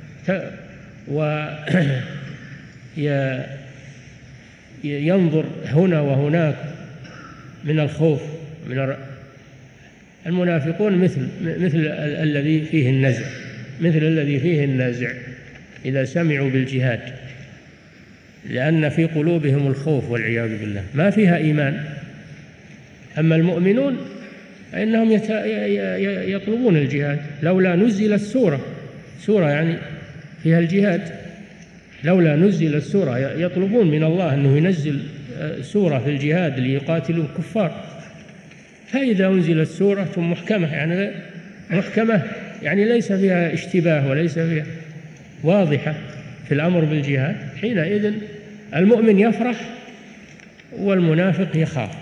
B: وينظر هنا وهناك من الخوف. من المنافقون مثل مثل الذي فيه النزع، مثل الذي فيه النزع إذا سمعوا بالجهاد، لأن في قلوبهم الخوف والعياذ بالله، ما فيها إيمان. أما المؤمنون فإنهم يطلبون الجهاد. لولا نزلت سورة سورة يعني فيها الجهاد، لولا نزلت سورة، يطلبون من الله أنه ينزل سورة في الجهاد ليقاتلوا الكفار. فإذا أنزلت سورة محكمة، يعني محكمة يعني ليس فيها اشتباه وليس فيها واضحة في الأمر بالجهاد، حينئذ المؤمن يفرح والمنافق يخاف.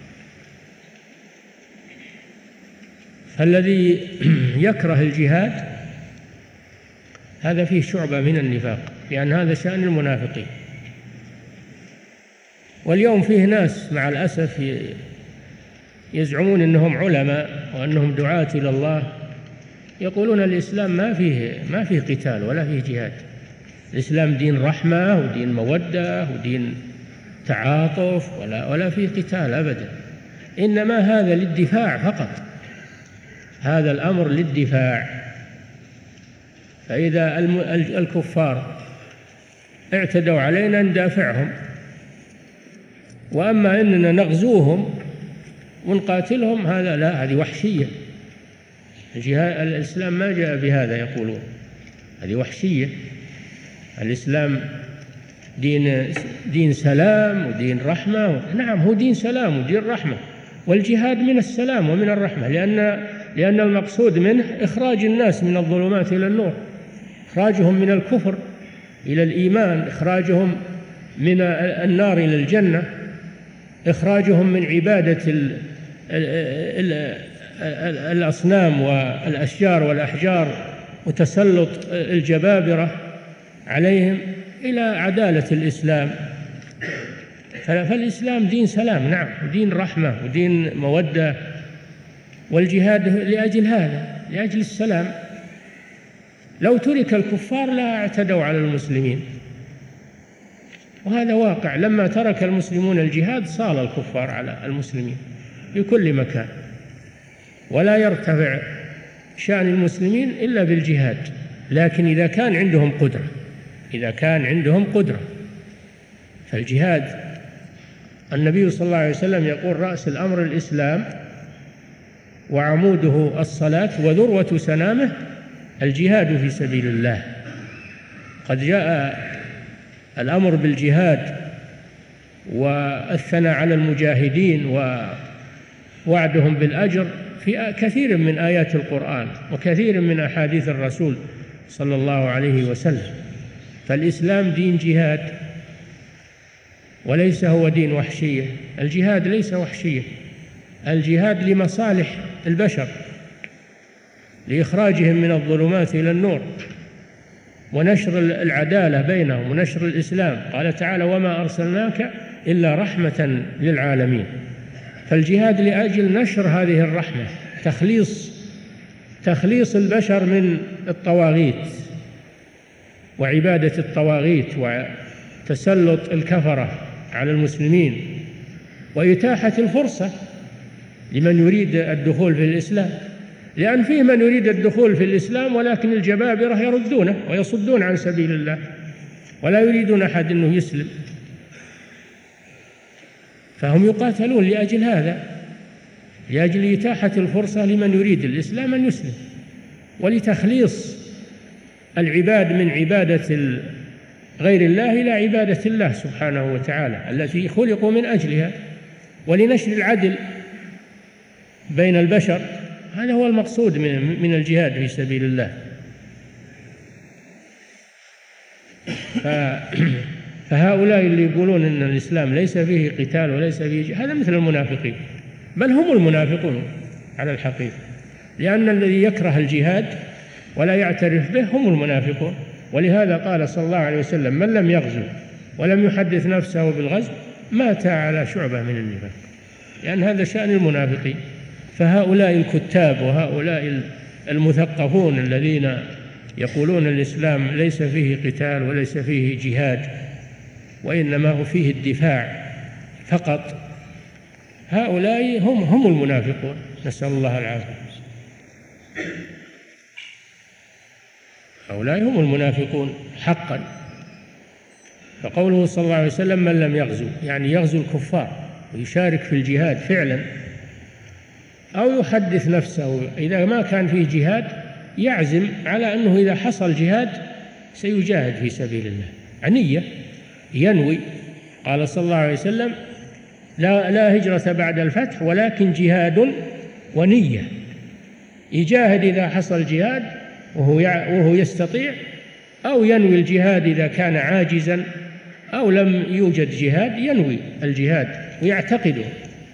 B: فالذي يكره الجهاد هذا فيه شعبة من النفاق، لأن هذا شأن المنافقين. واليوم فيه ناس مع الأسف يزعمون أنهم علماء وأنهم دعاة إلى الله، يقولون الإسلام ما فيه ما فيه قتال ولا فيه جهاد، الإسلام دين رحمة ودين مودة ودين تعاطف، ولا ولا فيه قتال أبدا، إنما هذا للدفاع فقط، هذا الأمر للدفاع. فإذا الكفار اعتدوا علينا ندافعهم، وأما إننا نغزوهم ونقاتلهم هذا لا، هذه وحشية. الجهاد الإسلام ما جاء بهذا، يقولون هذه وحشية. الإسلام دين دين سلام ودين رحمة. نعم، هو دين سلام ودين رحمة، والجهاد من السلام ومن الرحمة، لأن لأن المقصود منه إخراج الناس من الظلمات إلى النور، إخراجهم من الكفر إلى الإيمان، إخراجهم من النار إلى الجنة، إخراجهم من عبادة ال ال ال الأصنام والأشجار والأحجار وتسلط الجبابرة عليهم إلى عدالة الإسلام. فالإسلام دين سلام، نعم، ودين رحمة ودين مودة، والجهاد لأجل هذا، لأجل السلام. لو ترك الكفار لا اعتدوا على المسلمين، وهذا واقع. لما ترك المسلمون الجهاد صال الكفار على المسلمين في كل مكان، ولا يرتفع شأن المسلمين إلا بالجهاد. لكن إذا كان عندهم قدرة إذا كان عندهم قدرة فالجهاد النبي صلى الله عليه وسلم يقول: رأس الأمر الإسلام، وعموده الصلاة، وذروة سنامه الجهاد في سبيل الله. قد جاء الأمر بالجهاد والثناء على المجاهدين ووعدهم بالأجر في كثير من آيات القرآن وكثير من أحاديث الرسول صلى الله عليه وسلم. فالإسلام دين جهاد وليس هو دين وحشية. الجهاد ليس وحشية، الجهاد لمصالح البشر، لإخراجهم من الظلمات إلى النور، ونشر العدالة بينهم، ونشر الإسلام. قال تعالى: وما أرسلناك إلا رحمة للعالمين. فالجهاد لأجل نشر هذه الرحمة، تخليص تخليص البشر من الطواغيت وعبادة الطواغيت وتسلط الكفرة على المسلمين، وإتاحة الفرصة لمن يريد الدخول في الإسلام، لأن فيه من يريد الدخول في الإسلام ولكن الجبابرة يردونه ويصدون عن سبيل الله ولا يريدون أحد أنه يسلم، فهم يقاتلون لأجل هذا، لأجل إتاحة الفرصة لمن يريد الإسلام أن يسلم، ولتخليص العباد من عبادة غير الله إلى عبادة الله سبحانه وتعالى التي خلقوا من أجلها، ولنشر العدل بين البشر. هذا هو المقصود من الجهاد في سبيل الله. فهؤلاء اللي يقولون أن الإسلام ليس فيه قتال وليس فيه جهاد، هذا مثل المنافقين، بل هم المنافقون على الحقيقة، لأن الذي يكره الجهاد ولا يعترف به هم المنافقون. ولهذا قال صلى الله عليه وسلم: من لم يغزو ولم يحدث نفسه بالغزو مات على شعبة من النفاق، لأن هذا شأن المنافقين. فهؤلاء الكتاب وهؤلاء المثقفون الذين يقولون الإسلام ليس فيه قتال وليس فيه جهاد وإنما هو فيه الدفاع فقط، هؤلاء هم هم المنافقون، نسأل الله العافية. هؤلاء هم المنافقون حقا. فقوله صلى الله عليه وسلم: من لم يغزو، يعني يغزو الكفار ويشارك في الجهاد فعلا، أو يحدث نفسه إذا ما كان فيه جهاد يعزم على أنه إذا حصل جهاد سيجاهد في سبيل الله، عنية ينوي. قال صلى الله عليه وسلم: لا, لا هجرة بعد الفتح ولكن جهاد ونية. يجاهد إذا حصل جهاد وهو, وهو يستطيع، أو ينوي الجهاد إذا كان عاجزا أو لم يوجد جهاد، ينوي الجهاد ويعتقده.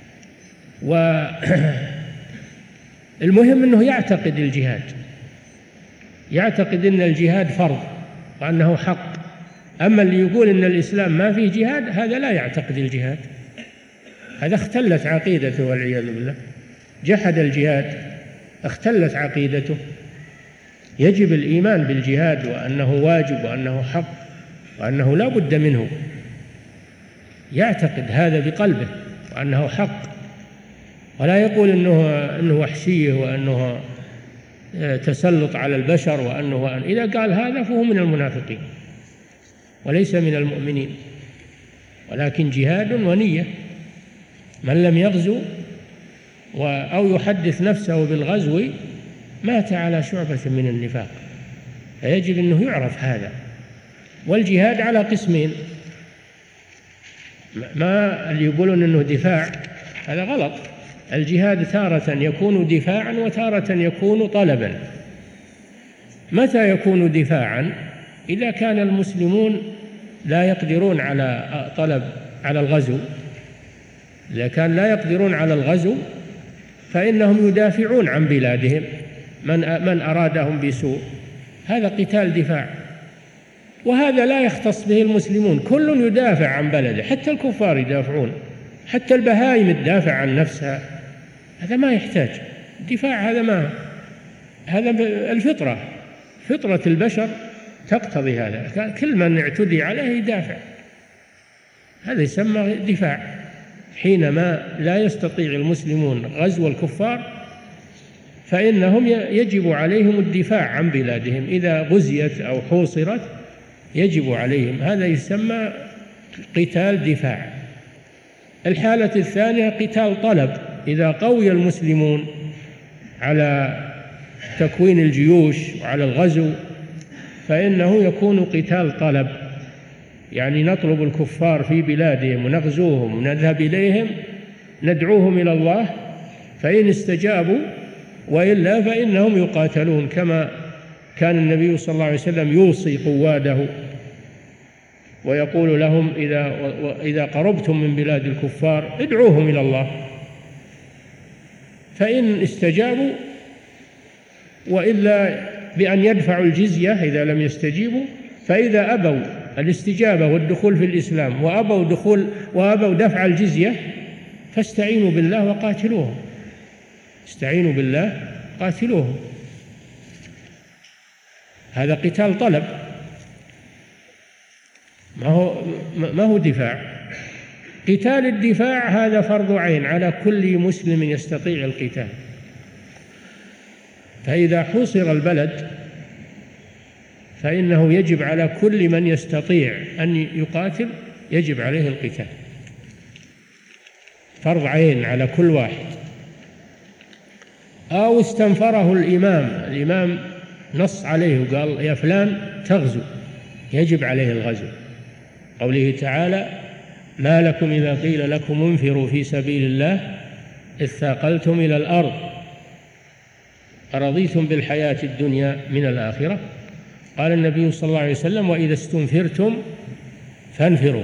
B: والمهم أنه يعتقد الجهاد، يعتقد أن الجهاد فرض وأنه حق. أما اللي يقول أن الإسلام ما فيه جهاد هذا لا يعتقد الجهاد، هذا اختلت عقيدته والعياذ بالله، جحد الجهاد، اختلت عقيدته. يجب الإيمان بالجهاد وأنه واجب وأنه حق وأنه لا بد منه، يعتقد هذا بقلبه وأنه حق، ولا يقول أنه, أنه وحشية وأنه تسلط على البشر وأنه وأن. إذا قال هذا فهو من المنافقين وليس من المؤمنين. ولكن جهاد ونية. من لم يغزو أو يحدث نفسه بالغزو مات على شعبة من النفاق. فيجب أنه يعرف هذا. والجهاد على قسمين، ما اللي يقولون أنه دفاع هذا غلط. الجهاد تارة يكون دفاعا وتارة يكون طلبا. متى يكون دفاعا؟ إذا كان المسلمون لا يقدرون على طلب على الغزو. إذا كان لا يقدرون على الغزو فإنهم يدافعون عن بلادهم من من أرادهم بسوء، هذا قتال دفاع. وهذا لا يختص به المسلمون، كل يدافع عن بلده، حتى الكفار يدافعون، حتى البهائم تدافع عن نفسها. هذا ما يحتاج دفاع، هذا ما هذا الفطرة، فطرة البشر تقتضي هذا. كل من اعتدي عليه يدافع، هذا يسمى دفاع. حينما لا يستطيع المسلمون غزو الكفار فإنهم يجب عليهم الدفاع عن بلادهم، إذا غزيت أو حوصرت يجب عليهم، هذا يسمى قتال دفاع. الحالة الثانية قتال طلب، إذا قوي المسلمون على تكوين الجيوش وعلى الغزو فإنه يكون قتال طلب، يعني نطلب الكفار في بلادهم ونغزوهم ونذهب إليهم ندعوهم إلى الله، فإن استجابوا وإلا فإنهم يقاتلون، كما كان النبي صلى الله عليه وسلم يوصي قواده ويقول لهم إذا, إذا قربتم من بلاد الكفار ادعوهم إلى الله، فإن استجابوا وإلا بأن يدفعوا الجزية إذا لم يستجيبوا، فإذا أبوا الاستجابة والدخول في الإسلام وأبوا دخول وأبوا دفع الجزية فاستعينوا بالله وقاتلوهم، استعينوا بالله قاتلوهم. هذا قتال طلب، ما هو ما هو دفاع. قتال الدفاع هذا فرض عين على كل مسلم يستطيع القتال، فإذا حوصر البلد فإنه يجب على كل من يستطيع أن يقاتل يجب عليه القتال، فرض عين على كل واحد. أو استنفره الإمام، الإمام نص عليه وقال يا فلان تغزو، يجب عليه الغزو، قوله تعالى ما لكم إذا قيل لكم انفروا في سبيل الله إذ ثاقلتم إلى الأرض أرضيتم بالحياة الدنيا من الآخرة. قال النبي صلى الله عليه وسلم وإذا استنفرتم فانفروا.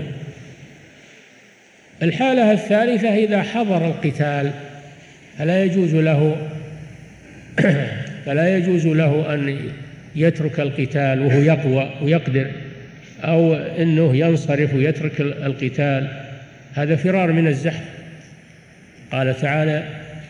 B: الحالة الثالثة إذا حضر القتال فلا يجوز له فلا يجوز له أن يترك القتال وهو يقوى ويقدر، أو أنه ينصرف ويترك القتال، هذا فرار من الزحف. قال تعالى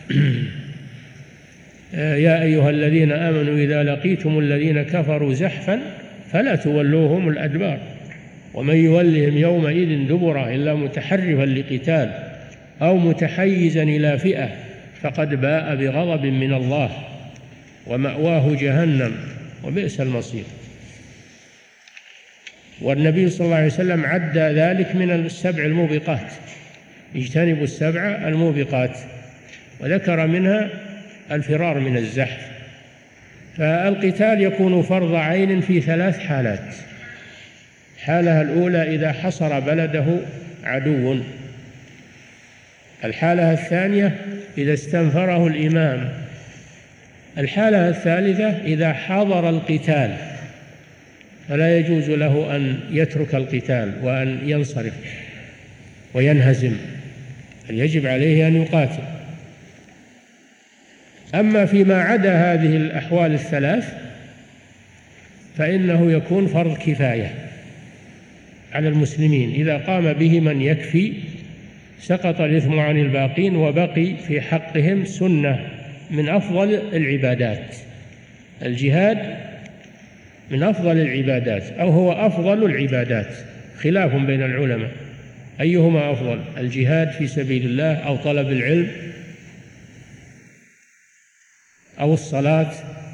B: يا أيها الذين آمنوا إذا لقيتم الذين كفروا زحفا فلا تولوهم الأدبار ومن يولهم يومئذ دبره إلا متحرفا لقتال أو متحيزا إلى فئة فقد باء بغضب من الله ومأواه جهنم وبئس المصير. والنبي صلى الله عليه وسلم عد ذلك من السبع الموبقات، اجتنبوا السبع الموبقات، وذكر منها الفرار من الزحف. فالقتال يكون فرض عين في ثلاث حالات. الحالة الأولى إذا حصر بلده عدو، الحالة الثانية إذا استنفره الإمام، الحالة الثالثة إذا حضر القتال فلا يجوز له أن يترك القتال وأن ينصرف وينهزم، يجب عليه أن يقاتل. أما فيما عدا هذه الأحوال الثلاث فإنه يكون فرض كفاية على المسلمين، إذا قام به من يكفي سقط الإثم عن الباقين وبقي في حقهم سنة من أفضل العبادات. الجهاد من أفضل العبادات أو هو أفضل العبادات، خلاف بين العلماء أيهما أفضل، الجهاد في سبيل الله أو طلب العلم أو الصلاة.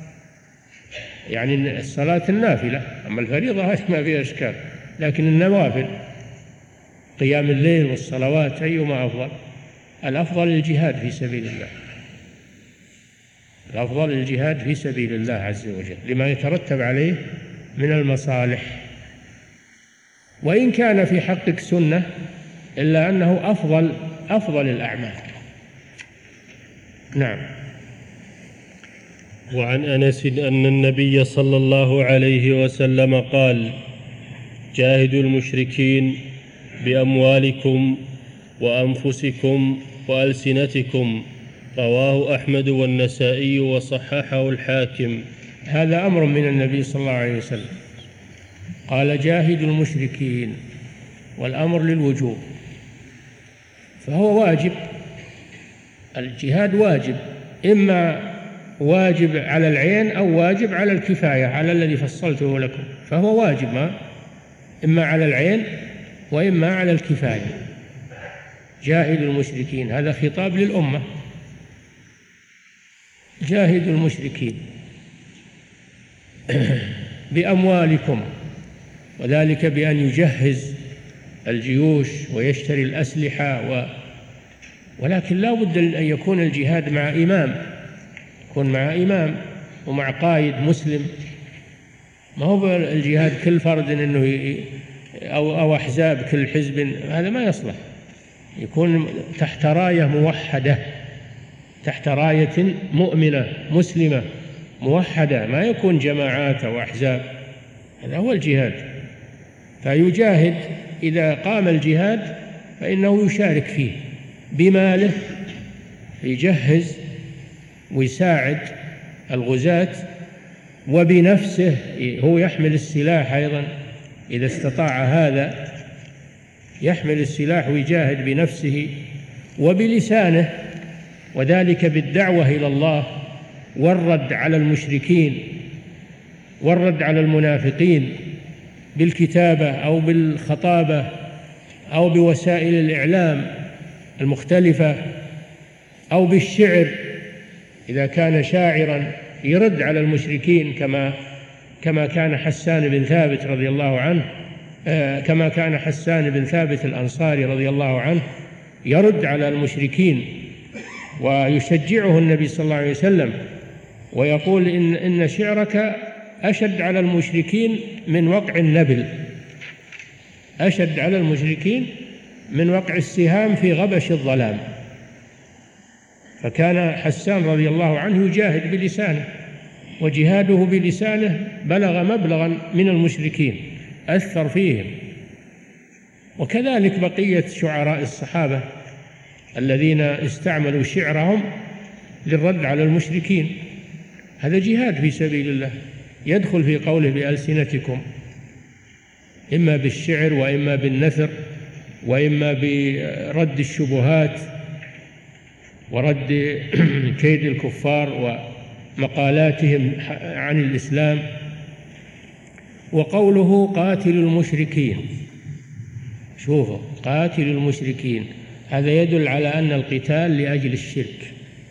B: يعني الصلاة النافلة، أما الفريضة هذه ما فيها إشكال، لكن النوافل قيام الليل والصلوات أيهما أفضل؟ الأفضل الجهاد في سبيل الله، الأفضل الجهاد في سبيل الله عز وجل لما يترتب عليه من المصالح، وإن كان في حقك سنة إلا أنه أفضل أفضل الأعمال. نعم.
A: وعن أنس أن النبي صلى الله عليه وسلم قال جاهدوا المشركين بأموالكم وأنفسكم وألسنتكم، رواه أحمد والنسائي وصححه الحاكم.
B: هذا أمر من النبي صلى الله عليه وسلم، قال جاهدوا المشركين، والأمر للوجوب، فهو واجب، الجهاد واجب، إما واجب على العين أو واجب على الكفاية على الذي فصلته لكم، فهو واجب ما إما على العين وإما على الكفاية. جاهدوا المشركين هذا خطاب للأمة، جاهدوا المشركين بأموالكم، وذلك بأن يجهز الجيوش ويشتري الأسلحة ولكن لا بد أن يكون الجهاد مع إمام، يكون مع إمام ومع قائد مسلم. ما هو الجهاد كل فرد إنه أو أو أحزاب كل حزب، هذا ما يصلح. يكون تحت راية موحدة، تحت راية مؤمنة مسلمة موحدة، ما يكون جماعات أو أحزاب. هذا هو الجهاد. فيجاهد، إذا قام الجهاد فإنه يشارك فيه بماله، يجهز ويساعد الغزاة، وبنفسه هو يحمل السلاح أيضا إذا استطاع هذا، يحمل السلاح ويجاهد بنفسه وبلسانه، وذلك بالدعوة إلى الله والرد على المشركين والرد على المنافقين بالكتابة أو بالخطابة أو بوسائل الإعلام المختلفة أو بالشعر. إذا كان شاعرا يرد على المشركين كما كما كان حسان بن ثابت رضي الله عنه، آه كما كان حسان بن ثابت الأنصاري رضي الله عنه يرد على المشركين ويشجعه النبي صلى الله عليه وسلم ويقول إن, إن شعرك أشد على المشركين من وقع النبل، أشد على المشركين من وقع السهام في غبش الظلام. فكان حسان رضي الله عنه يجاهد بلسانه، وجهاده بلسانه بلغ مبلغا من المشركين، أثر فيهم. وكذلك بقية شعراء الصحابة الذين استعملوا شعرهم للرد على المشركين، هذا جهاد في سبيل الله، يدخل في قوله بألسنتكم، إما بالشعر وإما بالنثر وإما برد الشبهات ورد كيد الكفار ومقالاتهم عن الإسلام. وقوله قاتل المشركين، شوفوا قاتل المشركين، هذا يدل على أن القتال لأجل الشرك،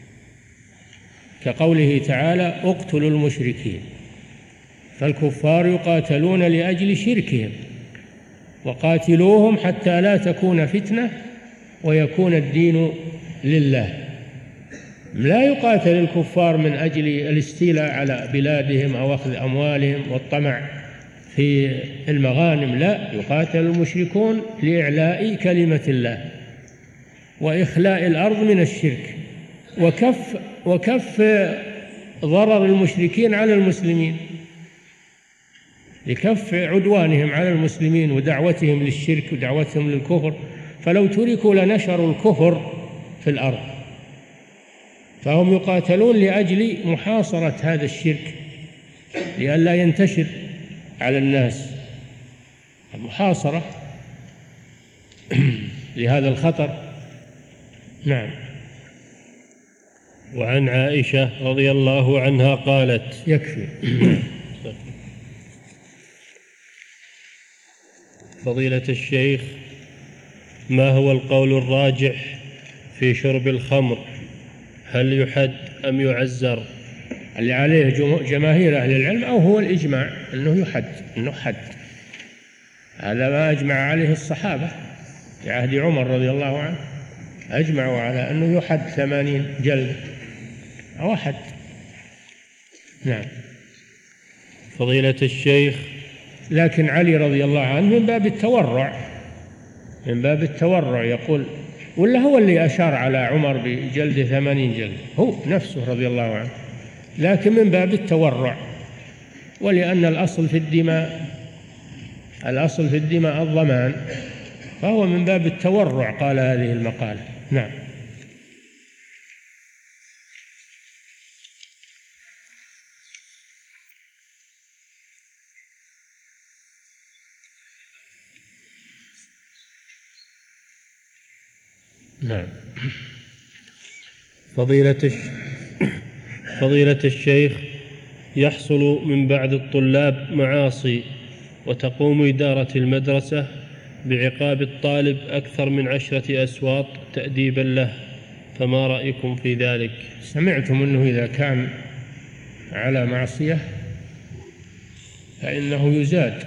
B: كقوله تعالى اقتلوا المشركين، فالكفار يقاتلون لأجل شركهم، وقاتلوهم حتى لا تكون فتنة ويكون الدين لله. لا يقاتل الكفار من أجل الاستيلاء على بلادهم أو أخذ أموالهم والطمع في المغانم، لا، يقاتل المشركون لإعلاء كلمة الله وإخلاء الأرض من الشرك وكف وكف ضرر المشركين على المسلمين، لكف عدوانهم على المسلمين ودعوتهم للشرك ودعوتهم للكفر. فلو تركوا لنشروا الكفر في الأرض، فهم يقاتلون لأجل محاصرة هذا الشرك لئلا ينتشر على الناس، المحاصرة لهذا الخطر. نعم.
A: وعن عائشة رضي الله عنها قالت:
B: يكفي.
A: فضيلة الشيخ، ما هو القول الراجح في شرب الخمر؟ هل يحد أم يعزر؟
B: اللي عليه جماهير أهل العلم أو هو الإجماع أنه يحد، أنه حد. هذا ما أجمع عليه الصحابة في عهد عمر رضي الله عنه، أجمعوا على أنه يحد ثمانين جلد أو حد. نعم.
A: فضيلة الشيخ،
B: لكن علي رضي الله عنه من باب التورع، من باب التورع يقول، ولا هو اللي أشار على عمر بجلد ثمانين جلد، هو نفسه رضي الله عنه، لكن من باب التورع، ولأن الأصل في الدماء الأصل في الدماء الضمان، فهو من باب التورع قال هذه المقالة. نعم. نعم.
A: فضيلة الش... فضيلة الشيخ، يحصل من بعض الطلاب معاصي، وتقوم إدارة المدرسة بعقاب الطالب أكثر من عشرة أسواط تأديبا له، فما رأيكم في ذلك؟
B: سمعتم أنه إذا كان على معصية فإنه يزاد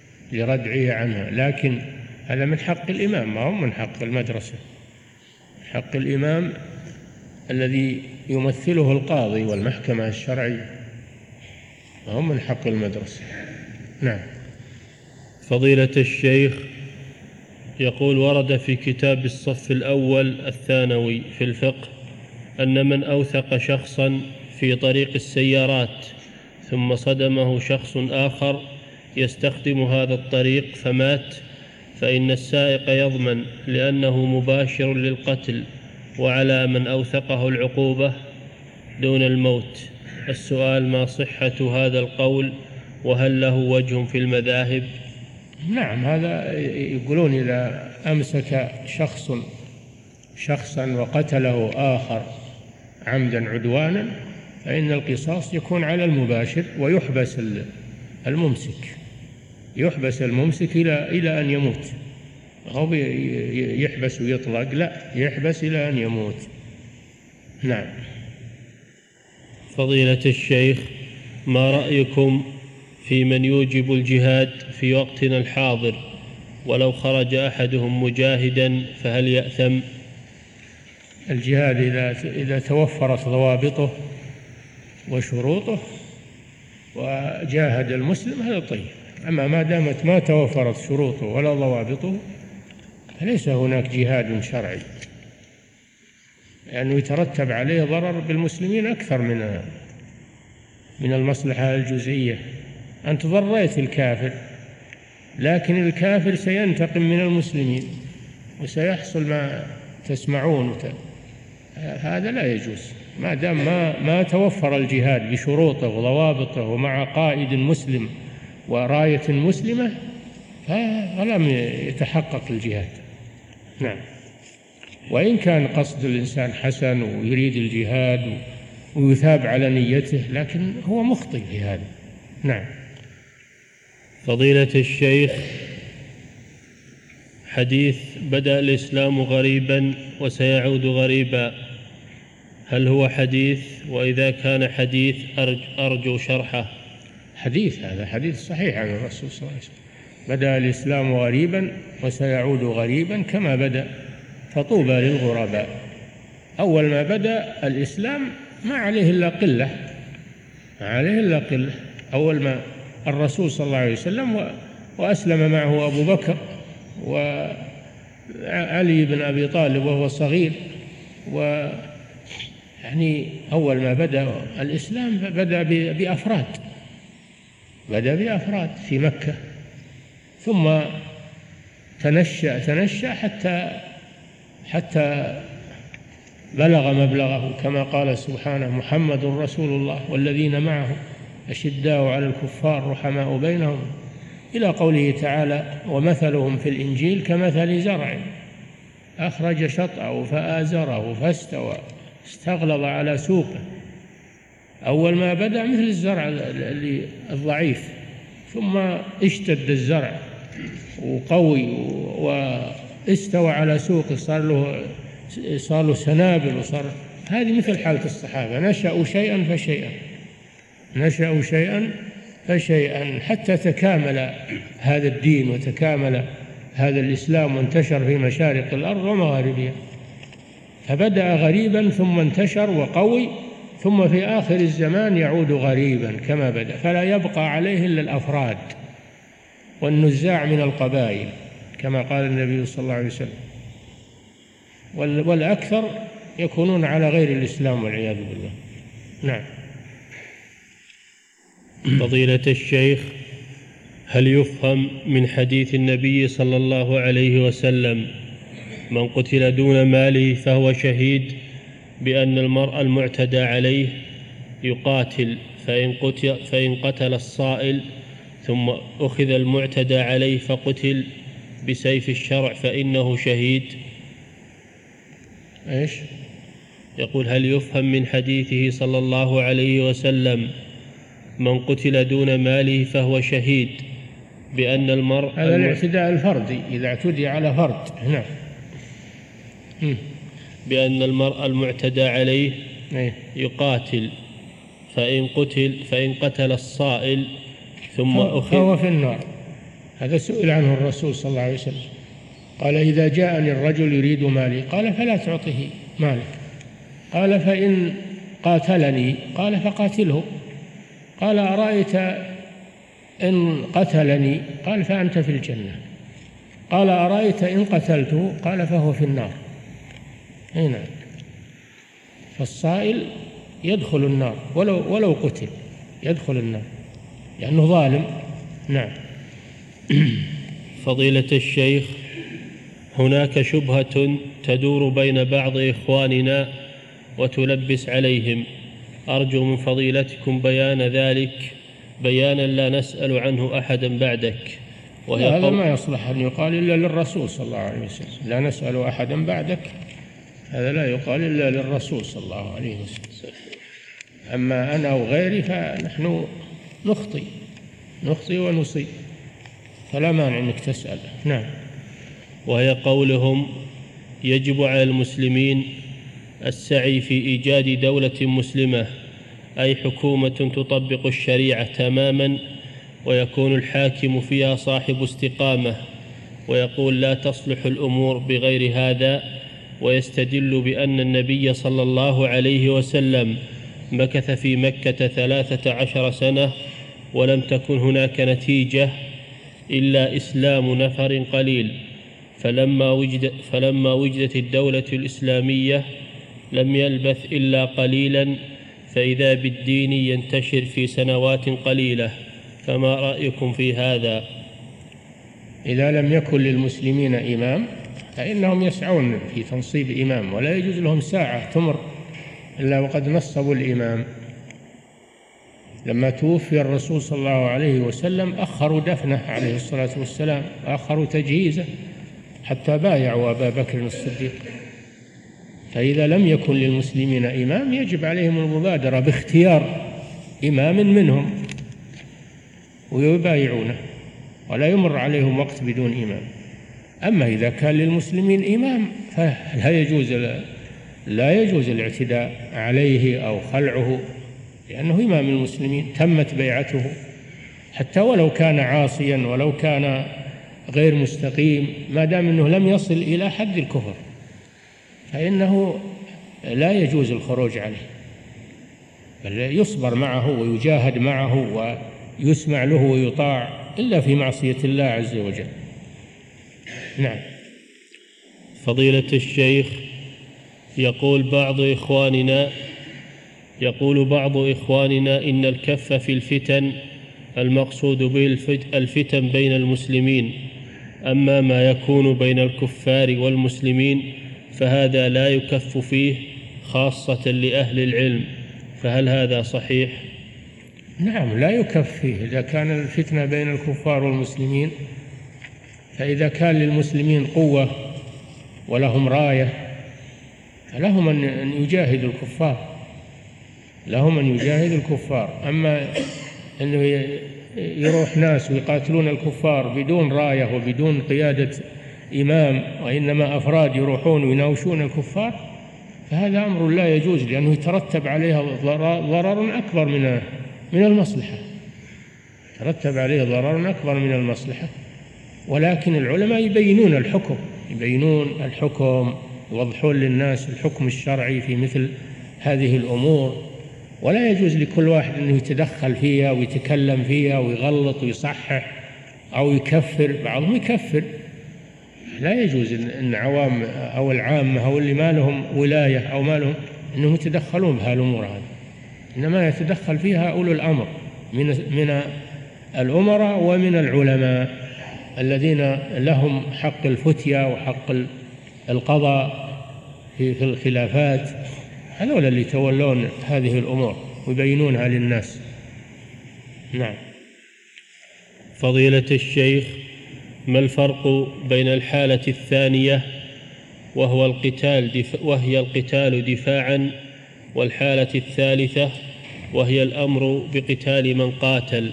B: لردعه عنها، لكن هذا من حق الإمام، ما هو من حق المدرسة. حق الإمام الذي يمثله القاضي والمحكمة الشرعية، وهم من حق المدرسة. نعم.
A: فضيلة الشيخ يقول: ورد في كتاب الصف الأول الثانوي في الفقه أن من أوثق شخصا في طريق السيارات ثم صدمه شخص آخر يستخدم هذا الطريق فمات، فإن السائق يضمن لأنه مباشر للقتل، وعلى من أوثقه العقوبة دون الموت. السؤال: ما صحة هذا القول، وهل له وجه في المذاهب؟
B: نعم، هذا يقولون إذا أمسك شخص شخصا وقتله آخر عمدا عدوانا فإن القصاص يكون على المباشر، ويحبس الممسك يحبس الممسك إلى إلى أن يموت. هو يحبس ويطلق، لا، يحبس إلى أن يموت. نعم.
A: فضيلة الشيخ، ما رأيكم في من يوجب الجهاد في وقتنا الحاضر ولو خرج أحدهم مجاهدا فهل يأثم؟
B: الجهاد إذا إذا توفرت ضوابطه وشروطه وجاهد المسلم هذا طيب، أما ما دامت ما توفرت شروطه ولا ضوابطه فليس هناك جهاد شرعي، لأنه يترتب عليه ضرر بالمسلمين أكثر من من المصلحة الجزئية. أنت ضريت الكافر، لكن الكافر سينتقم من المسلمين وسيحصل ما تسمعون. هذا لا يجوز ما دام ما ما توفر الجهاد بشروطه وضوابطه ومع قائد مسلم وراية مسلمة فلم يتحقق الجهاد. نعم. وإن كان قصد الإنسان حسن ويريد الجهاد ويثاب على نيته، لكن هو مخطئ في هذا. نعم.
A: فضيلة الشيخ، حديث بدأ الإسلام غريبا وسيعود غريبا، هل هو حديث؟ وإذا كان حديث أرجو شرحه.
B: حديث، هذا حديث صحيح عن الرسول صلى الله عليه وسلم: بدأ الإسلام غريبا وسيعود غريبا كما بدأ، فطوبى للغرباء. أول ما بدأ الإسلام ما عليه إلا قلة ما عليه إلا قلة أول ما الرسول صلى الله عليه وسلم وأسلم معه أبو بكر وعلي بن أبي طالب وهو صغير، ويعني أول ما بدأ الإسلام بدأ بأفراد بدأ بأفراد في مكة، ثم تنشأ تنشأ حتى حتى بلغ مبلغه، كما قال سبحانه: محمد رسول الله والذين معه أشداء على الكفار رحماء بينهم، إلى قوله تعالى: ومثلهم في الإنجيل كمثل زرع أخرج شطأه فآزره فاستوى استغلظ على سوقه. أول ما بدأ مثل الزرع الضعيف، ثم اشتد الزرع وقوي واستوى على سوقه، صار له صار له سنابل، وصار هذه مثل حالة الصحابة، نشأوا شيئا فشيئا نشأوا شيئا فشيئا حتى تكامل هذا الدين وتكامل هذا الإسلام وانتشر في مشارق الأرض ومغاربها. فبدأ غريبا ثم انتشر وقوي، ثم في آخر الزمان يعود غريبا كما بدأ، فلا يبقى عليه إلا الأفراد والنزاع من القبائل كما قال النبي صلى الله عليه وسلم، والأكثر يكونون على غير الإسلام والعياذ بالله. نعم.
A: فضيلة الشيخ، هل يفهم من حديث النبي صلى الله عليه وسلم: من قتل دون ماله فهو شهيد، بأن المرء المعتدى عليه يقاتل، فإن قتل, فإن قتل الصائل ثم أخذ المعتدى عليه فقتل بسيف الشرع فإنه شهيد؟
B: إيش؟
A: يقول: هل يفهم من حديثه صلى الله عليه وسلم: من قتل دون ماله فهو شهيد، بأن المرء
B: هذا الاعتداء الفردي إذا اعتدي على فرد. نعم.
A: بأن المرء المعتدى عليه يقاتل، فإن قتل فإن قتل الصائل ثم أخذ
B: فهو في النار. هذا سئل عنه الرسول صلى الله عليه وسلم: قال إذا جاءني الرجل يريد مالي قال فلا تعطه مالك. قال فإن قاتلني قال فقاتله. قال أرأيت إن قتلني قال فأنت في الجنة. قال أرأيت إن قتلته قال فهو في النار. هنا فالصائل يدخل النار ولو ولو قتل يدخل النار لأنه ظالم. نعم.
A: فضيلة الشيخ، هناك شبهة تدور بين بعض إخواننا وتلبس عليهم، أرجو من فضيلتكم بيان ذلك بيانا لا نسأل عنه أحدا بعدك.
B: وهي هذا ما يصلح أن يقال إلا للرسول صلى الله عليه وسلم، لا نسأل أحدا بعدك، هذا لا يقال إلا للرسول صلى الله عليه وسلم. أما أنا أو غيري فنحن نخطئ نخطئ ونصيب، فلا مانع أنك تسأل. نعم.
A: وهي قولهم يجب على المسلمين السعي في إيجاد دولة مسلمة، أي حكومة تطبق الشريعة تماما ويكون الحاكم فيها صاحب استقامة، ويقول لا تصلح الأمور بغير هذا، ويستدل بأن النبي صلى الله عليه وسلم مكث في مكة ثلاثة عشر سنة ولم تكن هناك نتيجة إلا إسلام نفر قليل، فلما, وجد فلما وجدت الدولة الإسلامية لم يلبث إلا قليلا فإذا بالدين ينتشر في سنوات قليلة، فما رأيكم في هذا؟
B: إذا لم يكن للمسلمين إمام فإنهم يسعون في تنصيب إمام، ولا يجوز لهم ساعة تمر إلا وقد نصبوا الإمام. لما توفي الرسول صلى الله عليه وسلم أخروا دفنه عليه الصلاة والسلام، أخروا تجهيزه حتى بايعوا أبا بكر الصديق. فإذا لم يكن للمسلمين إمام يجب عليهم المبادرة باختيار إمام منهم ويبايعونه، ولا يمر عليهم وقت بدون إمام. أما إذا كان للمسلمين إمام فلا يجوز لا يجوز الاعتداء عليه أو خلعه، لأنه إمام المسلمين تمت بيعته، حتى ولو كان عاصيا ولو كان غير مستقيم، ما دام أنه لم يصل إلى حد الكفر فإنه لا يجوز الخروج عليه، بل يصبر معه ويجاهد معه ويسمع له ويطاع إلا في معصية الله عز وجل. نعم.
A: فضيلة الشيخ، يقول بعض إخواننا يقول بعض إخواننا إن الكف في الفتن المقصود به الفتن بين المسلمين، أما ما يكون بين الكفار والمسلمين فهذا لا يكف فيه خاصة لأهل العلم، فهل هذا صحيح؟
B: نعم، لا يكف فيه إذا كان الفتنة بين الكفار والمسلمين. فإذا كان للمسلمين قوة ولهم راية فلهم أن يجاهدوا الكفار لهم أن يجاهدوا الكفار. أما أنه يروح ناس ويقاتلون الكفار بدون راية وبدون قيادة إمام، وإنما أفراد يروحون ويناوشون الكفار، فهذا أمر لا يجوز، لأنه يترتب عليها ضرر أكبر من من المصلحة يترتب عليه ضرر أكبر من المصلحة. ولكن العلماء يبينون الحكم يبينون الحكم يوضحون للناس الحكم الشرعي في مثل هذه الأمور، ولا يجوز لكل واحد أنه يتدخل فيها ويتكلم فيها ويغلط ويصحح أو يكفر. بعضهم يكفر، لا يجوز أن عوام أو العامة أو اللي ما لهم ولاية أو ما لهم أنهم يتدخلون بهالأمور هذه، إنما يتدخل فيها أولو الأمر من من الأمراء ومن العلماء الذين لهم حق الفتية وحق القضاء في الخلافات، هذول اللي يتولون هذه الأمور ويبينونها للناس. نعم.
A: فضيلة الشيخ، ما الفرق بين الحالة الثانية وهو القتال دف... وهي القتال دفاعا، والحالة الثالثة وهي الأمر بقتال من قاتل؟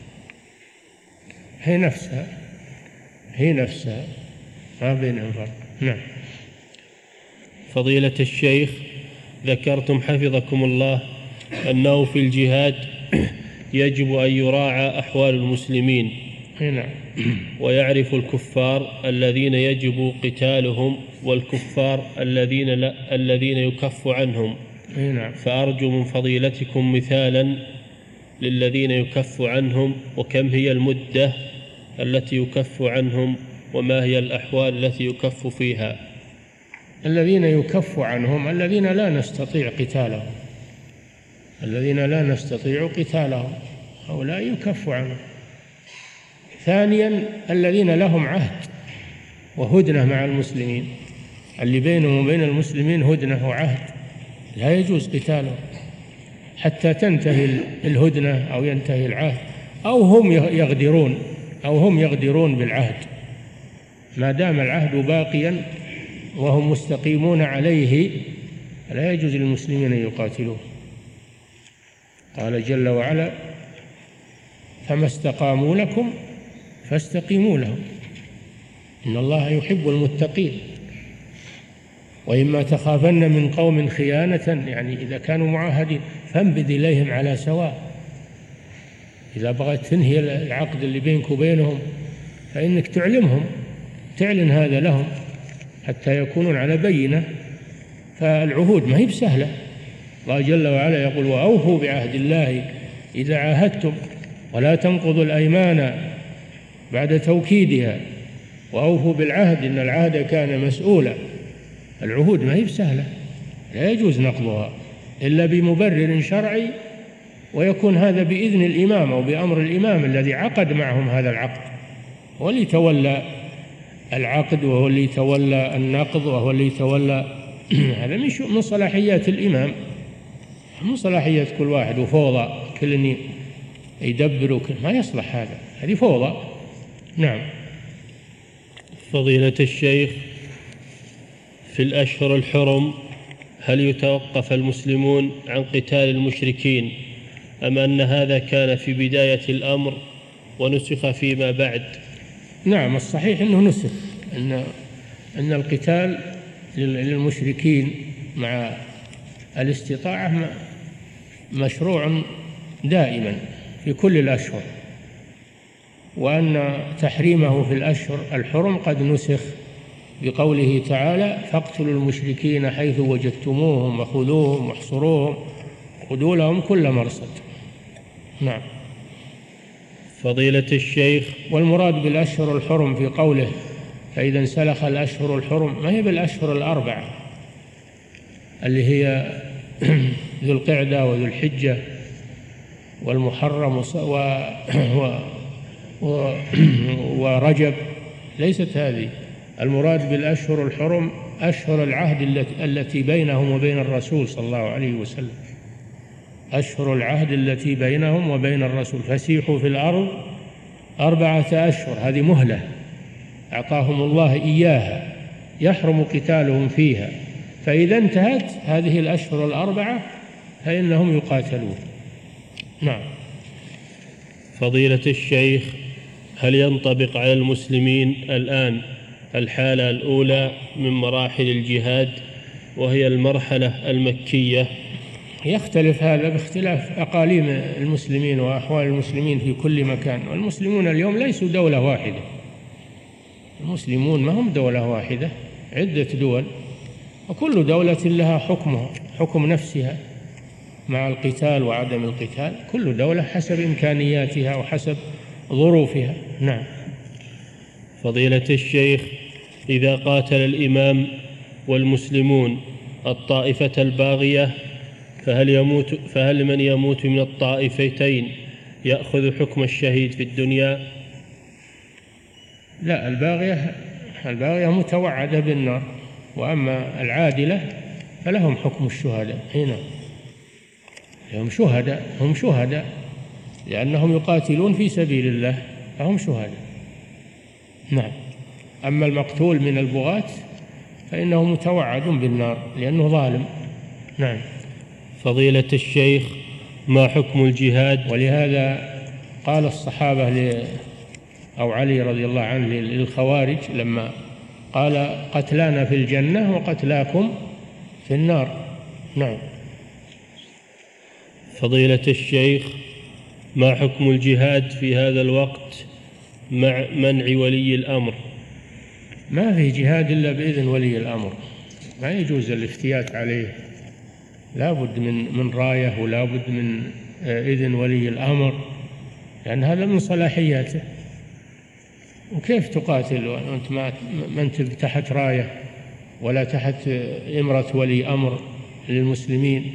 B: هي نفسها هي نفسها ما بينهم فرق. نعم.
A: فضيلة الشيخ، ذكرتم حفظكم الله أنه في الجهاد يجب أن يراعى أحوال المسلمين،
B: هنا.
A: ويعرف الكفار الذين يجب قتالهم والكفار الذين لا الذين يكف عنهم.
B: هنا.
A: فأرجو من فضيلتكم مثالا للذين يكف عنهم، وكم هي المدة التي يكف عنهم، وما هي الأحوال التي يكف فيها؟
B: الذين يكف عنهم الذين لا نستطيع قتالهم، الذين لا نستطيع قتالهم هؤلاء يكف عنهم. ثانيا الذين لهم عهد وهدنة مع المسلمين، اللي بينهم وبين المسلمين هدنة وعهد لا يجوز قتالهم حتى تنتهي الهدنة أو ينتهي العهد، أو هم يغدرون أو هم يغدرون بالعهد. ما دام العهد باقيا وهم مستقيمون عليه لا يجوز للمسلمين أن يقاتلوه. قال جل وعلا: فما استقاموا لكم فاستقيموا لهم إن الله يحب المتقين. وإما تخافن من قوم خيانة، يعني إذا كانوا معاهدين فانبذ إليهم على سواء. إذا بغيت تنهي العقد اللي بينك وبينهم فإنك تعلمهم، تعلن هذا لهم حتى يكونون على بينة. فالعهود ما هي بسهلة. الله جل وعلا يقول: وأوفوا بعهد الله إذا عاهدتم ولا تنقضوا الأيمان بعد توكيدها وأوفوا بالعهد إن العهد كان مسؤولا. العهود ما هي بسهلة، لا يجوز نقضها إلا بمبرر شرعي، ويكون هذا بإذن الإمام أو بأمر الإمام الذي عقد معهم هذا العقد، هو اللي يتولى العقد وهو اللي يتولى النقض وهو اللي يتولى هذا من صلاحيات الإمام، من صلاحيات كل واحد وفوضى كل يدبر، ما يصلح هذا، هذه فوضى. نعم.
A: فضيلة الشيخ، في الأشهر الحرم هل يتوقف المسلمون عن قتال المشركين، أم أن هذا كان في بداية الأمر ونسخ فيما بعد؟
B: نعم، الصحيح أنه نسخ، أن أن القتال للمشركين مع الاستطاعة مشروع دائما في كل الأشهر، وأن تحريمه في الأشهر الحرم قد نسخ بقوله تعالى: فاقتلوا المشركين حيث وجدتموهم وخذوهم واحصروهم خذوا لهم كل مرصد. نعم.
A: فضيلة الشيخ،
B: والمراد بالأشهر الحرم في قوله: فإذا انسلخ الأشهر الحرم، ما هي بالأشهر الأربعة اللي هي ذو القعدة وذو الحجة والمحرم و... و... و... ورجب، ليست هذه. المراد بالأشهر الحرم أشهر العهد التي بينهم وبين الرسول صلى الله عليه وسلم، أشهر العهد التي بينهم وبين الرسول. فسيحوا في الأرض أربعة أشهر، هذه مهلة أعطاهم الله إياها يحرم قتالهم فيها، فإذا انتهت هذه الأشهر الأربعة فإنهم يقاتلون. نعم.
A: فضيلة الشيخ، هل ينطبق على المسلمين الآن الحالة الأولى من مراحل الجهاد وهي المرحلة المكية؟
B: يختلف هذا باختلاف أقاليم المسلمين وأحوال المسلمين في كل مكان، والمسلمون اليوم ليسوا دولة واحدة، المسلمون ما هم دولة واحدة، عدة دول، وكل دولة لها حكمها، حكم نفسها مع القتال وعدم القتال، كل دولة حسب إمكانياتها وحسب ظروفها. نعم.
A: فضيلة الشيخ، إذا قاتل الإمام والمسلمون الطائفة الباغية فهل يموت فهل من يموت من الطائفتين يأخذ حكم الشهيد في الدنيا؟
B: لا، الباغية الباغية متوعدة بالنار، وأما العادلة فلهم حكم الشهداء. هنا هم شهداء، هم شهداء لأنهم يقاتلون في سبيل الله فهم شهداء. نعم. أما المقتول من البغاة فإنه متوعد بالنار لأنه ظالم. نعم.
A: فضيلة الشيخ، ما حكم الجهاد؟
B: ولهذا قال الصحابة ل أو علي رضي الله عنه للخوارج لما قال: قتلانا في الجنة وقتلاكم في النار. نعم.
A: فضيلة الشيخ، ما حكم الجهاد في هذا الوقت مع منع ولي الأمر؟
B: ما في جهاد إلا بإذن ولي الأمر، ما يجوز الافتيات عليه، لا بد من من راية ولا بد من إذن ولي الأمر، لأن هذا من صلاحياته. وكيف تقاتل وأنت ما أنت تحت راية ولا تحت إمرة ولي أمر للمسلمين؟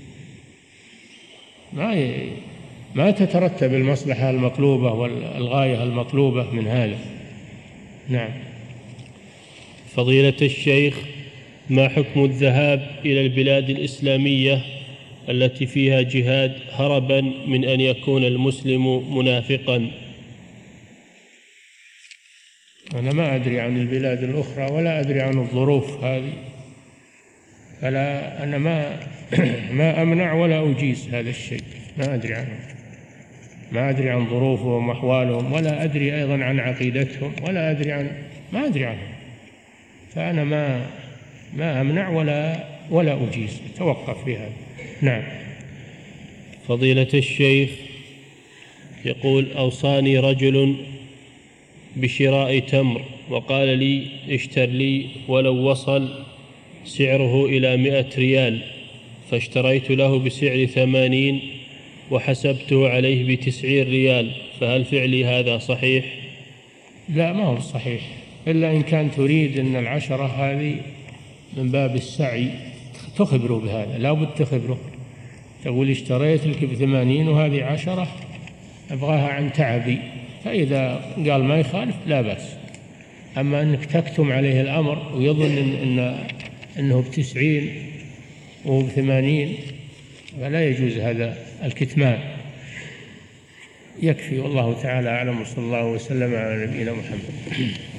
B: ما ما تترتب المصلحة المطلوبة والغاية المطلوبة من هذا. نعم.
A: فضيلة الشيخ، ما حكم الذهاب إلى البلاد الإسلامية التي فيها جهاد هربا من أن يكون المسلم منافقا؟
B: أنا ما أدري عن البلاد الأخرى ولا أدري عن الظروف هذه، فلا أنا ما ما أمنع ولا أجيز هذا الشيء، ما أدري عنه، ما أدري عن ظروفهم وأحوالهم، ولا أدري أيضا عن عقيدتهم، ولا أدري عن ما أدري عنهم، فأنا ما ما أمنع ولا ولا أجيز، توقف في هذا. نعم.
A: فضيلة الشيخ، يقول: أوصاني رجل بشراء تمر وقال لي: اشتر لي ولو وصل سعره إلى مئة ريال، فاشتريت له بسعر ثمانين وحسبته عليه بتسعين ريال، فهل فعلي هذا صحيح؟
B: لا، ما هو صحيح، إلا إن كان تريد أن العشرة هذه من باب السعي تخبره بهذا، لا بد تخبره، تقول اشتريت لك بثمانين وهذه عشرة أبغاها عن تعبي، فإذا قال ما يخالف لا بأس. أما أنك تكتم عليه الأمر ويظن إن إن أنه بتسعين وبثمانين فلا يجوز هذا الكتمان. يكفي، والله تعالى أعلم، وصلى الله وسلم على نبينا محمد.